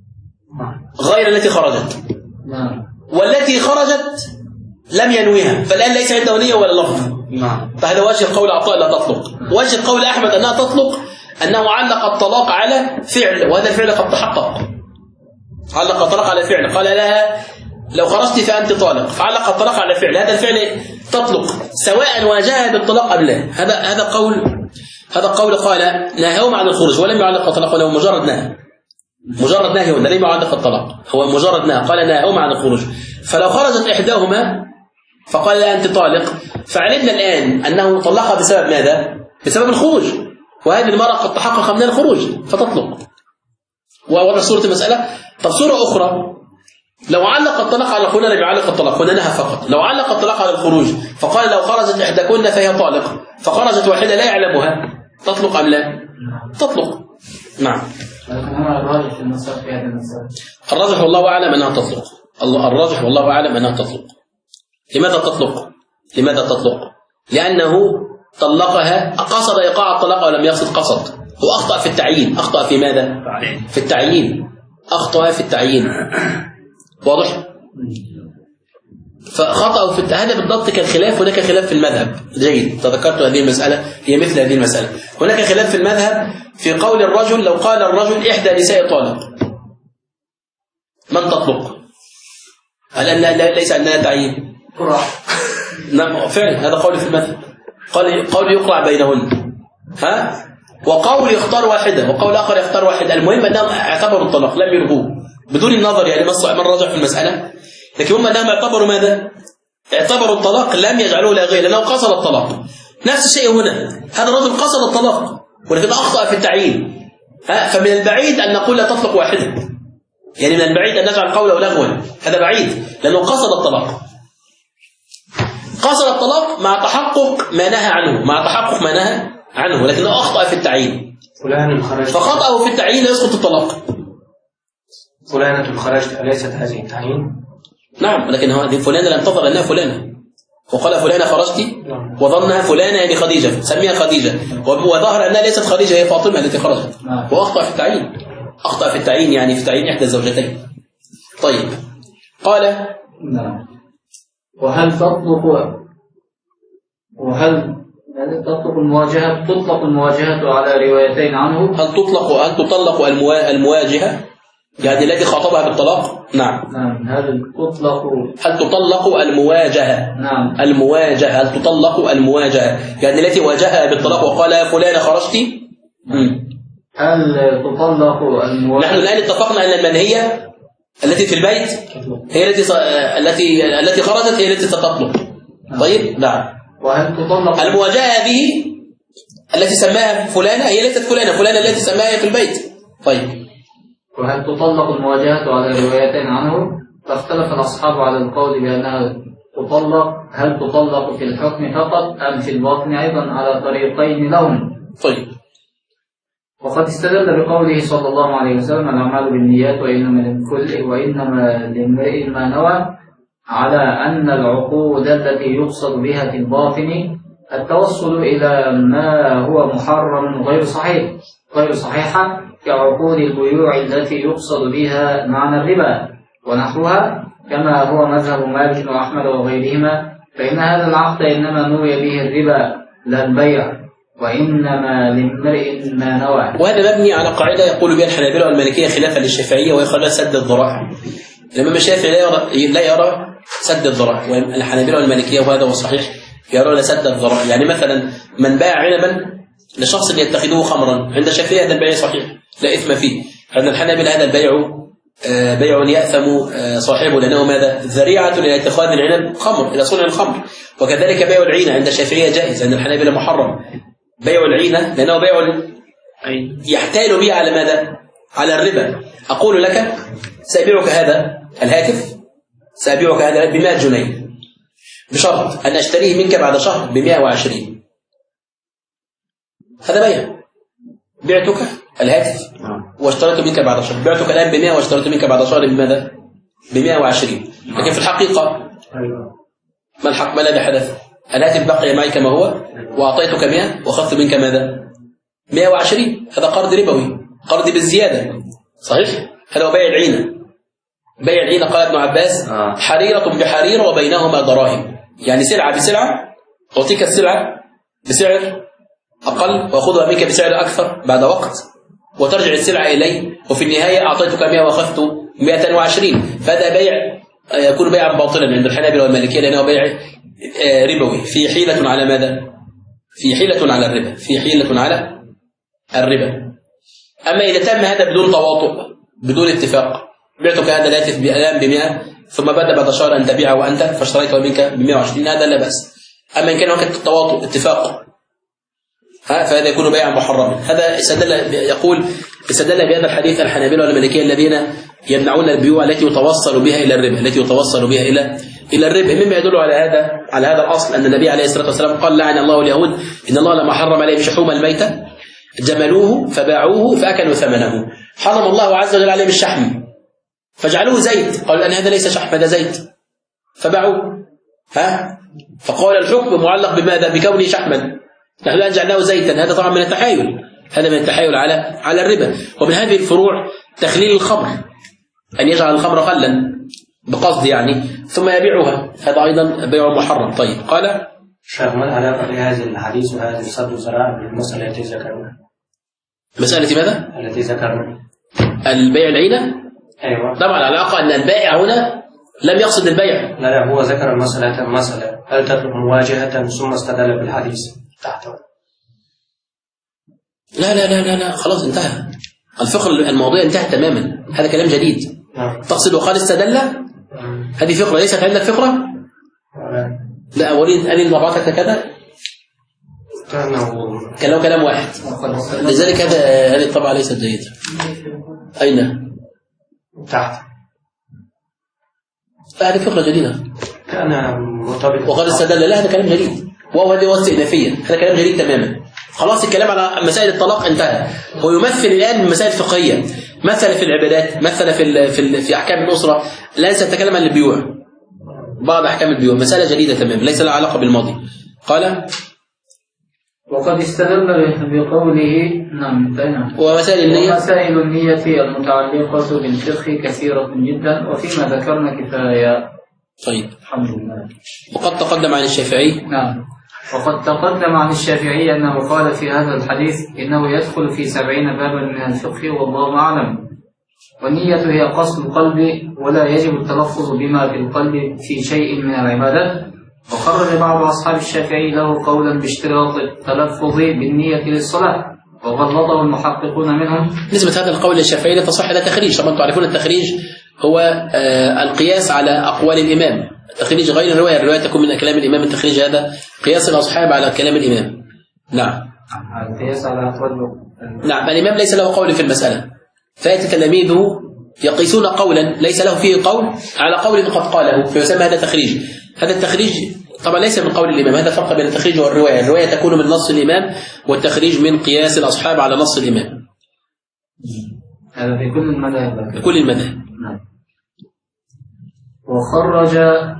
غير التي خرجت، والتي خرجت لم ينويها، فالآن ليس عنده نية ولا لفظ. فهذا وجه قول عطاء لا تطلق. وجه قول أحمد أنها تطلق أنه علق الطلاق على فعل، وهذا الفعل قد تحقق. علق الطلاق على فعل، قال لها لو خرجت فأنت طالق، فعلق الطلاق على فعل، هذا الفعل تطلق سواء واجهها بالطلاق أم لا. هذا قول قال نهاهم عن الخروج ولم يعلق الطلاق، وله مجرد نهى، مجرد نهي لم يعلق الطلاق، هو مجرد نهى، قال نهاهم عن الخروج. فلو خرجت إحداهما فقال لها أنت طالق، فعلمنا الآن أنه طلقها بسبب ماذا؟ بسبب الخروج، وهذه المرأة قد تحقق من الخروج فتطلق. ووضع صورة المسألة. طب صورة أخرى، لو علق الطلاق على الخروج لم يعلق الطلاق، هنا نهى فقط. لو علق الطلاق على الخروج فقال لو خرجت إحداكن فهي طالق، فخرجت واحدة لا يعلمها، تطلق أم لا؟ تطلق. نعم. الراجح في المسألة في هذه المسألة. الراجح والله أعلم أنها تطلق. الراجح والله أعلم أنها تطلق. لماذا تطلق؟ لماذا تطلق؟ لأنه طلقها قصد إيقاع الطلاق ولم يقصد قصد. هو أخطأ في التعيين. أخطأ في ماذا؟ في التعيين. أخطأ في التعيين. واضح؟ فخطأ في هذا بالضبط كالخلاف. هناك خلاف في المذهب. جيد، تذكرت هذه المسألة، هي مثل هذه المسألة. هناك خلاف في المذهب في قول الرجل، لو قال الرجل إحدى نساء طالق من تطلق؟ هل أنها ليس أنها تعيين؟ نعم فعلا، هذا قول في المذهب. قول يقرع بينهن، ها؟ وقول يختار واحدة وقول آخر يختار واحدة. المهم أنهم اعتبروا الطلاق لم يلغوه بدون النظر، يعني من رجع في المسألة، لكن هم أنهم اعتبروا ماذا؟ اعتبروا الطلاق لم يجعلوه لاغيا لأنه قصد الطلاق. نفس الشيء هنا، هذا الرجل قصد الطلاق ولكن أخطأ في التعيين، فمن البعيد أن نقول لا تطلق واحدة، يعني من البعيد أن نجعل قوله لغوا، هذا بعيد لأنه قصد الطلاق. قصد الطلاق مع تحقق ما نهى عنه، مع تحقق ما نهى عنه، لكنه أخطأ في التعيين. فخطأه في التعيين يسقط الطلاق. فلانة خرجت أليست هذه التعيين؟ نعم، لكن هذه فلانة لم تظهر أنها فلانة، وقال فلانة خرجت وظنها فلانة يعني خديجة، سميها خديجة، وظهر أنها ليست خديجة، هي فاطمة التي خرجت. وأخطأ في التعيين. أخطأ في التعيين يعني في تعيين إحدى الزوجتين. طيب، قال وهل تطلق المواجهة؟ تطلق المواجهة على روايتين عنه. هل تطلق المواجهة يعني التي خاطبها بالطلاق؟ نعم. هل تطلق المواجهة؟ نعم. المواجهة، هل تطلق المواجهة يعني التي واجهها بالطلاق وقال يا فلانة خرجتي؟ هل تطلق المواجهة؟ نحن الآن اتفقنا أن المنهية التي في البيت هي التي خرجت هي التي ستطلق. طيب، نعم. وهل تطلق المواجهة هذه التي سماها فلانة هي ليست فلانة التي سماها في البيت. طيب، وهل تطلق المواجهة على روايتين عنه؟ فاختلف الأصحاب على القول بأنها تطلق، هل تطلق في الحكم فقط أم في الباطن أيضا، على طريقين لهم. طيب، وقد استدل بقوله صلى الله عليه وسلم الأعمال بالنيات وإنما لامرئ ما نوى، على أن العقود التي يقصد بها في الباطن التوصل إلى ما هو محرم غير صحيحة كعقود البيوع التي يقصد بها معنى الربا ونحوها، كما هو مذهب مالك وأحمد وغيرهما، فإن هذا العقد إنما نوي به الربا لا البيع، وإنما لامرئ ما نوى. وهذا مبني على قاعدة يقول بها الحنابلة والمالكية خلافا للشافعية، وهي سد الذرائع. الإمام الشافعي لا يرى سد الذرائع، والحنابلة والمالكية وهذا هو الصحيح يرون سد الذرائع. يعني مثلا من باع عنبا لشخص يتخذه خمرا، عند الشافعية هذا البيع صحيح لا إثم فيه، عند الحنابلة هذا البيع بيع يأثم صاحبه لأنه ماذا؟ ذريعة إلى اتخاذ العنب خمر، إلى صنع الخمر. وكذلك بيع العينة عند الشافعية جائز، عند الحنابلة محرم بيع العينة لأنه بيع يحتال به على ماذا؟ على الربا. أقول لك سأبيعك هذا الهاتف، سأبيعك هذا ب100 جنيه بشرط أن أشتريه منك بعد شهر ب120. هذا بيع. بعتك الهاتف واشتريته منك بعد شهر، بعتك الآن ب100 واشتريته منك بعد شهر بماذا؟ ب120. لكن في الحقيقة ما الحق؟ ما الذي حدث؟ الهاتف بقي معي كما هو وأعطيتك 100 وأخذت منك ماذا؟ 120. هذا قرض ربوي، قرض بالزيادة، صحيح؟ هذا هو بيع العينة. بيع العينة قال ابن عباس حريرة بحريرة وبينهما دراهم، يعني سلعة بسلعة، أعطيك السلعة بسعر أقل وأخذها منك بسعر أكثر بعد وقت، وترجع السلعة إلي، وفي النهاية أعطيتك 100 وأخذت 120. فهذا بيع يكون بيعا باطلا عند الحنابلة والمالكية لأنه بيع ربوي، في حيلة على ماذا؟ في حيلة على الربا، في حيلة على الربا. أما إذا تم هذا بدون تواطؤ بدون اتفاق، بعتك هذا الهاتف الآن ب100 ثم بدأ بعد شهر أن تبيعه وأنت فاشتريته منك ب120، هذا لا بأس. أما إن كان هناك تواطؤ اتفاق فهذا يكون بيعا محرما. هذا يقول استدل بهذا الحديث الحنابلة والمالكية الذين يمنعون البيوع التي يتوصل بها إلى الربا، التي يتوصل بها إلى الربا، مما يدل على هذا الأصل أن النبي عليه الصلاة والسلام قال لعن الله اليهود إن الله لما حرم عليهم شحوم الميتة جملوه فباعوه فأكلوا ثمنه. حرم الله عز وجل عليهم الشحم فجعلوه زيت، قالوا أن هذا ليس شحم هذا زيت فباعوه. فقال الحكم معلق بماذا؟ بكونه شحما، نحن الآن جعلناه زيتا. هذا طبعا من التحايل، هذا من التحايل على الربا. ومن هذه الفروع تخليل الخمر، أن يجعل الخمر خلا بقصد يعني ثم يبيعها، هذا أيضا بيع محرم. طيب قال شيخ ما العلاقة بهذا الحديث وهذه صد الزراعة بالمسألة التي ذكرنا؟ مسألة ماذا؟ التي ذكرنا البيع العينة. أيوة. طبعا العلاقة أن البائع هنا لم يقصد البيع. لا هو ذكر المسألة هل تترك مواجهة ثم استدل بالحديث تحته. لا لا لا لا, لا. خلاص انتهى الفقر، الموضوع انتهى تماما، هذا كلام جديد. تقصد وقال استدل، هذه فقرة ليست عندك فقرة. لا أريد أن المرات كذا كلام واحد، لذلك هذه الطبعة ليست جيدة. أين؟ تحت. هذه فقرة جديدة كان مرتبط وقال استدل، لا هذا كلام جديد، وهذه وصف إضافية، هذا كلام جديد تماما. خلاص الكلام على مسائل الطلاق انتهى، هو يمثل الآن مسائل فقهية، مثل في العبادات، مثل في أحكام الأسرة. الآن سنتكلم عن البيوع، بعض أحكام البيوع، مسألة جديدة تماما ليس لها علاقة بالماضي. قال وقد استدل بقوله نعم ومسائل النية المتعلقة بالفقه كثيرة جدا وفيما ذكرنا كفاية. طيب الحمد لله. وقد تقدم عن الشافعي. نعم وقد تقدم عن الشافعي أنه قال في هذا الحديث إنه يدخل في 70 بابا من الفقه والله أعلم. والنية هي قصد القلب ولا يجب التلفظ بما في القلب في شيء من العبادات. وخرج بعض أصحاب الشافعي له قولا باشتراط التلفظ بالنية للصلاة وغلطه المحققون منهم. نسبة هذا القول للشافعي لا تصح إلى تخريج، طبعا تعرفون التخريج هو القياس على أقوال الإمام، التخريج غير الرواية، الرواية تكون من كلام الإمام، التخريج هذا قياس الأصحاب على كلام الإمام. نعم القياس على أقوال. نعم الإمام ليس له قول في المسألة، فيأتي تلاميذه يقيسون قولا ليس له فيه قول على قول قد قاله فيسمى هذا تخريج. هذا التخريج طبعا ليس من قول الإمام، هذا فرق بين التخريج والرواية، الرواية تكون من نص الإمام والتخريج من قياس الأصحاب على نص الإمام. هذا في كل المذاهب. في كل المذاهب. نعم. وخرج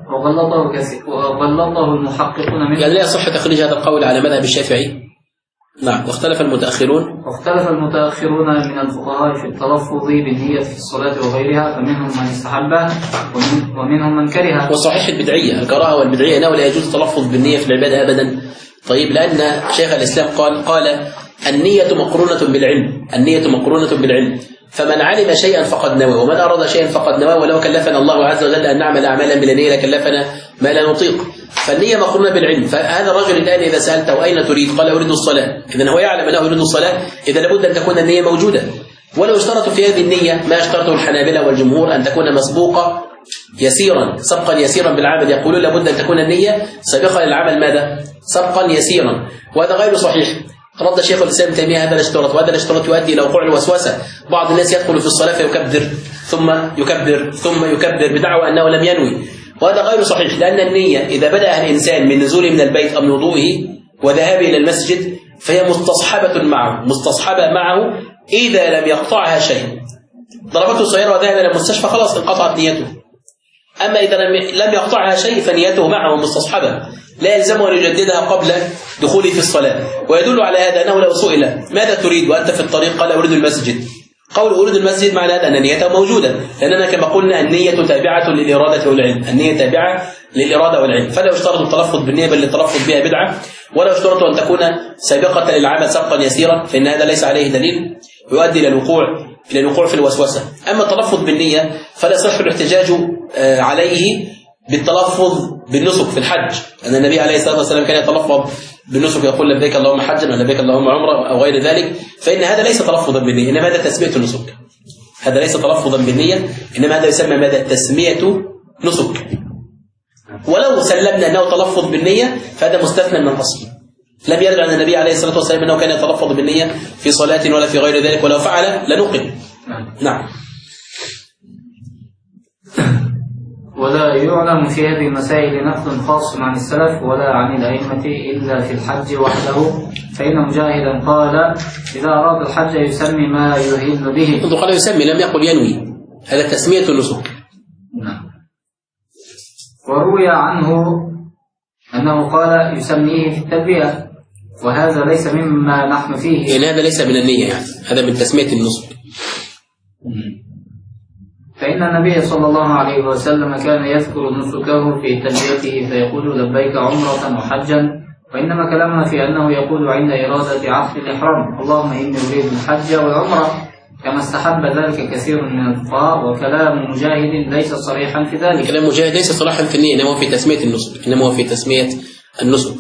وغلطه المحققون منه، يعني لا يصح تخريج هذا القول على مذهب الشافعي. نعم. واختلف المتأخرون من الفقهاء في التلفظ بالنية في الصلاة وغيرها، فمنهم من استحبه ومنهم من كره. وصحيح البدعية، الكراهة والبدعية أنه لا يجوز التلفظ بالنية في العبادة أبدا. طيب لأن شيخ الإسلام قال النية مقرونة بالعلم، النية مقرونة بالعلم، فمن علم شيئا فقد نوى ومن أراد شيئا فقد نوى، ولو كلفنا الله عز وجل أن نعمل أعمالا بلا نية لكلفنا ما لا نطيق. فالنية مقرونة بالعلم. فهذا الرجل الآن إذا سألته أين تريد قال أريد الصلاة، إذن هو يعلم أنه يريد الصلاة، إذا لابد أن تكون النية موجودة. ولو اشترطوا في هذه النية ما اشترطه الحنابلة والجمهور أن تكون مسبوقة يسيرا، سبقا يسيرا بالعمل، يقولون لابد أن تكون النية سابقة للعمل ماذا؟ سبقا يسيرا، وهذا غير صحيح. رد شيخ الإسلام ابن تيمية هذا الاشتراط، وهذا الاشتراط يؤدي إلى وقوع الوسوسة. بعض الناس يدخل في الصلاة فيكبر ثم يكبر ثم يكبر بدعوى أنه لم ينوي، وهذا غير صحيح، لأن النية إذا بدأ الإنسان من نزوله من البيت أو من وضوئه وذهابه إلى المسجد فهي مستصحبة معه إذا لم يقطعها شيء. ضربته سيارة وذهب إلى المستشفى خلاص انقطعت نيته. أما إذا لم يقطعها شيء فنيته معه مستصحبة، لا يلزمه أن يجددها قبل دخوله في الصلاة. ويدل على هذا أنه لو سئل ماذا تريد وأنت في الطريق قال أريد المسجد، قول أريد المسجد معنى أن نيته موجودة، لأننا كما قلنا النية تابعة للإرادة والعلم، النية تابعة للإرادة والعلم. فلا يشترط التلفظ بالنية بل التلفظ بها بدعة، ولا يشترط أن تكون سابقة للعمل سبقا يسيرا، فإن هذا ليس عليه دليل يؤدي إلى الوقوع في الوسوسة. أما التلفظ بالنية فلا يصح الاحتجاج عليه بالتلفظ بالنسك في الحج، أن النبي عليه الصلاة والسلام كان يتلفظ بالنسك يقول لبيك اللهم حجا ولبيك اللهم عمرة أو غير ذلك، فإن هذا ليس تلفظا بالنية، إنما هذا تسمية النسك. هذا ليس تلفظا بالنية، إنما هذا يسمى ماذا؟ تسمية نسك. ولو سلمنا أنه تلفظ بالنية فهذا مستثنى من الأصل، لم يرد عن النبي عليه الصلاة والسلام أنه كان يتلفظ بالنية في صلاة ولا في غير ذلك، ولو فعل لنقل. نعم. ولا يعلم في هذه المسائل نقل خاص عن السلف ولا عن الأئمة إلا في الحج وحده، فإن مجاهدا قال إذا أراد الحج يسمي ما يهل به. قال يسمي لم يقل ينوي، هذا تسمية النسك. نعم. وروي عنه أنه قال يسميه في التلبية، وهذا ليس مما نحن فيه، يعني هذا ليس من النية، يعني هذا من تسمية النسك. فإن النبي صلى الله عليه وسلم كان يذكر نسكه في تلبيته فيقول لبيك عمرة وحجا، وإنما كلامنا في أنه يقول عند إرادة عقد الإحرام اللهم إني أريد الحج والعمرة، كما استحب ذلك كثير من الفقهاء. وكلام مجاهد ليس صريحا في ذلك، كلام مجاهد ليس صريحا في النية، إنما هو في تسمية النسك، إنما هو في تسمية النسك.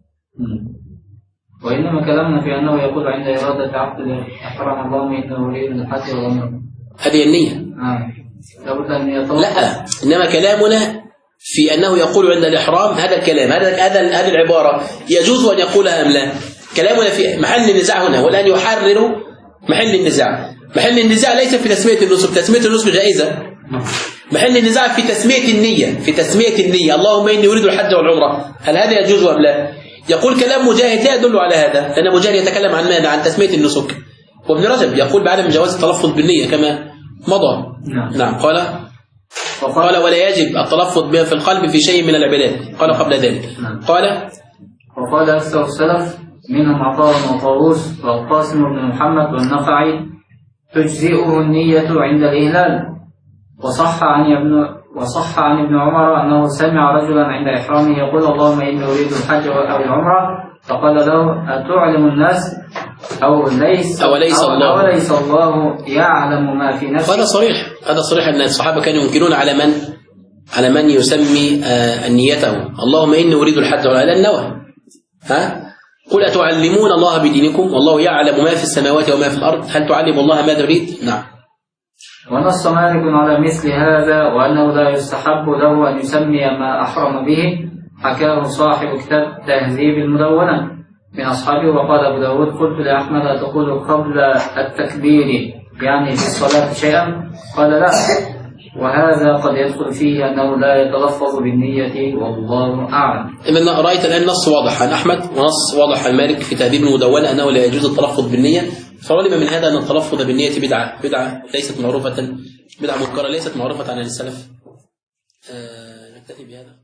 وإنما كلامنا في أنه يقول عند إرادة عقد الإحرام اللهم إني أريد الحج والعمرة، هذه النية. لابد أن يتوقف. لا، إنما كلامنا في أنه يقول عند الإحرام هذا الكلام، هذه العبارة يجوز أن يقولها أم لا. كلامنا في محل النزاع هنا، والآن يحرر محل النزاع. محل النزاع ليس في تسمية النسك، تسمية النسك جائزة. محل النزاع في تسمية النية، في تسمية النية اللهم إني أريد الحج والعمرة، هل هذا يجوز أم لا؟ يقول كلام مجاهد لا يدل على هذا، لأن مجاهد يتكلم عن ماذا؟ عن تسمية النسك. وابن رجب يقول بعدم جواز التلفظ بالنية كما مضى. نعم. قال ولا يجب التلفظ بها في القلب في شيء من العبادات، قال قبل ذلك. وقال أكثر السلف منهم عطاء وطاووس والقاسم بن محمد والنخعي تجزئه النية عند الإهلال. وصح عن ابن عمر أنه سمع رجلا عند إحرامه يقول اللهم إني أريد الحج أو العمرة، فقال له أتعلم الناس أوليس الله يعلم ما في نفسه. هذا صريح أن الصحابة كانوا ينكرون على من يسمي نيته اللهم إني أريد الحج ولا النوى. قل أتعلمون الله بدينكم والله يعلم ما في السماوات وما في الأرض، هل تعلم الله ما تريد؟ نعم. ونص مالك على مثل هذا وأنه لا يستحب له أن يسمي ما أحرم به، حكاه صاحب كتاب تهذيب المدونة من أصحابه. وقال أبو داود قلت لأحمد أتقول قبل التكبير يعني في الصلاة شيئا؟ قال لا، وهذا قد يدخل فيه أنه لا يتلفظ بالنية والله أعلم. إذن رأيت الآن نص واضح عن أحمد ونص واضح عن مالك في تهذيب المدونة أنه لا يجوز التلفظ بالنية، فعلم من هذا أن التلفظ بالنية بدعة ليست معروفة، بدعة منكرة ليست معروفة عن السلف. نكتفي بهذا.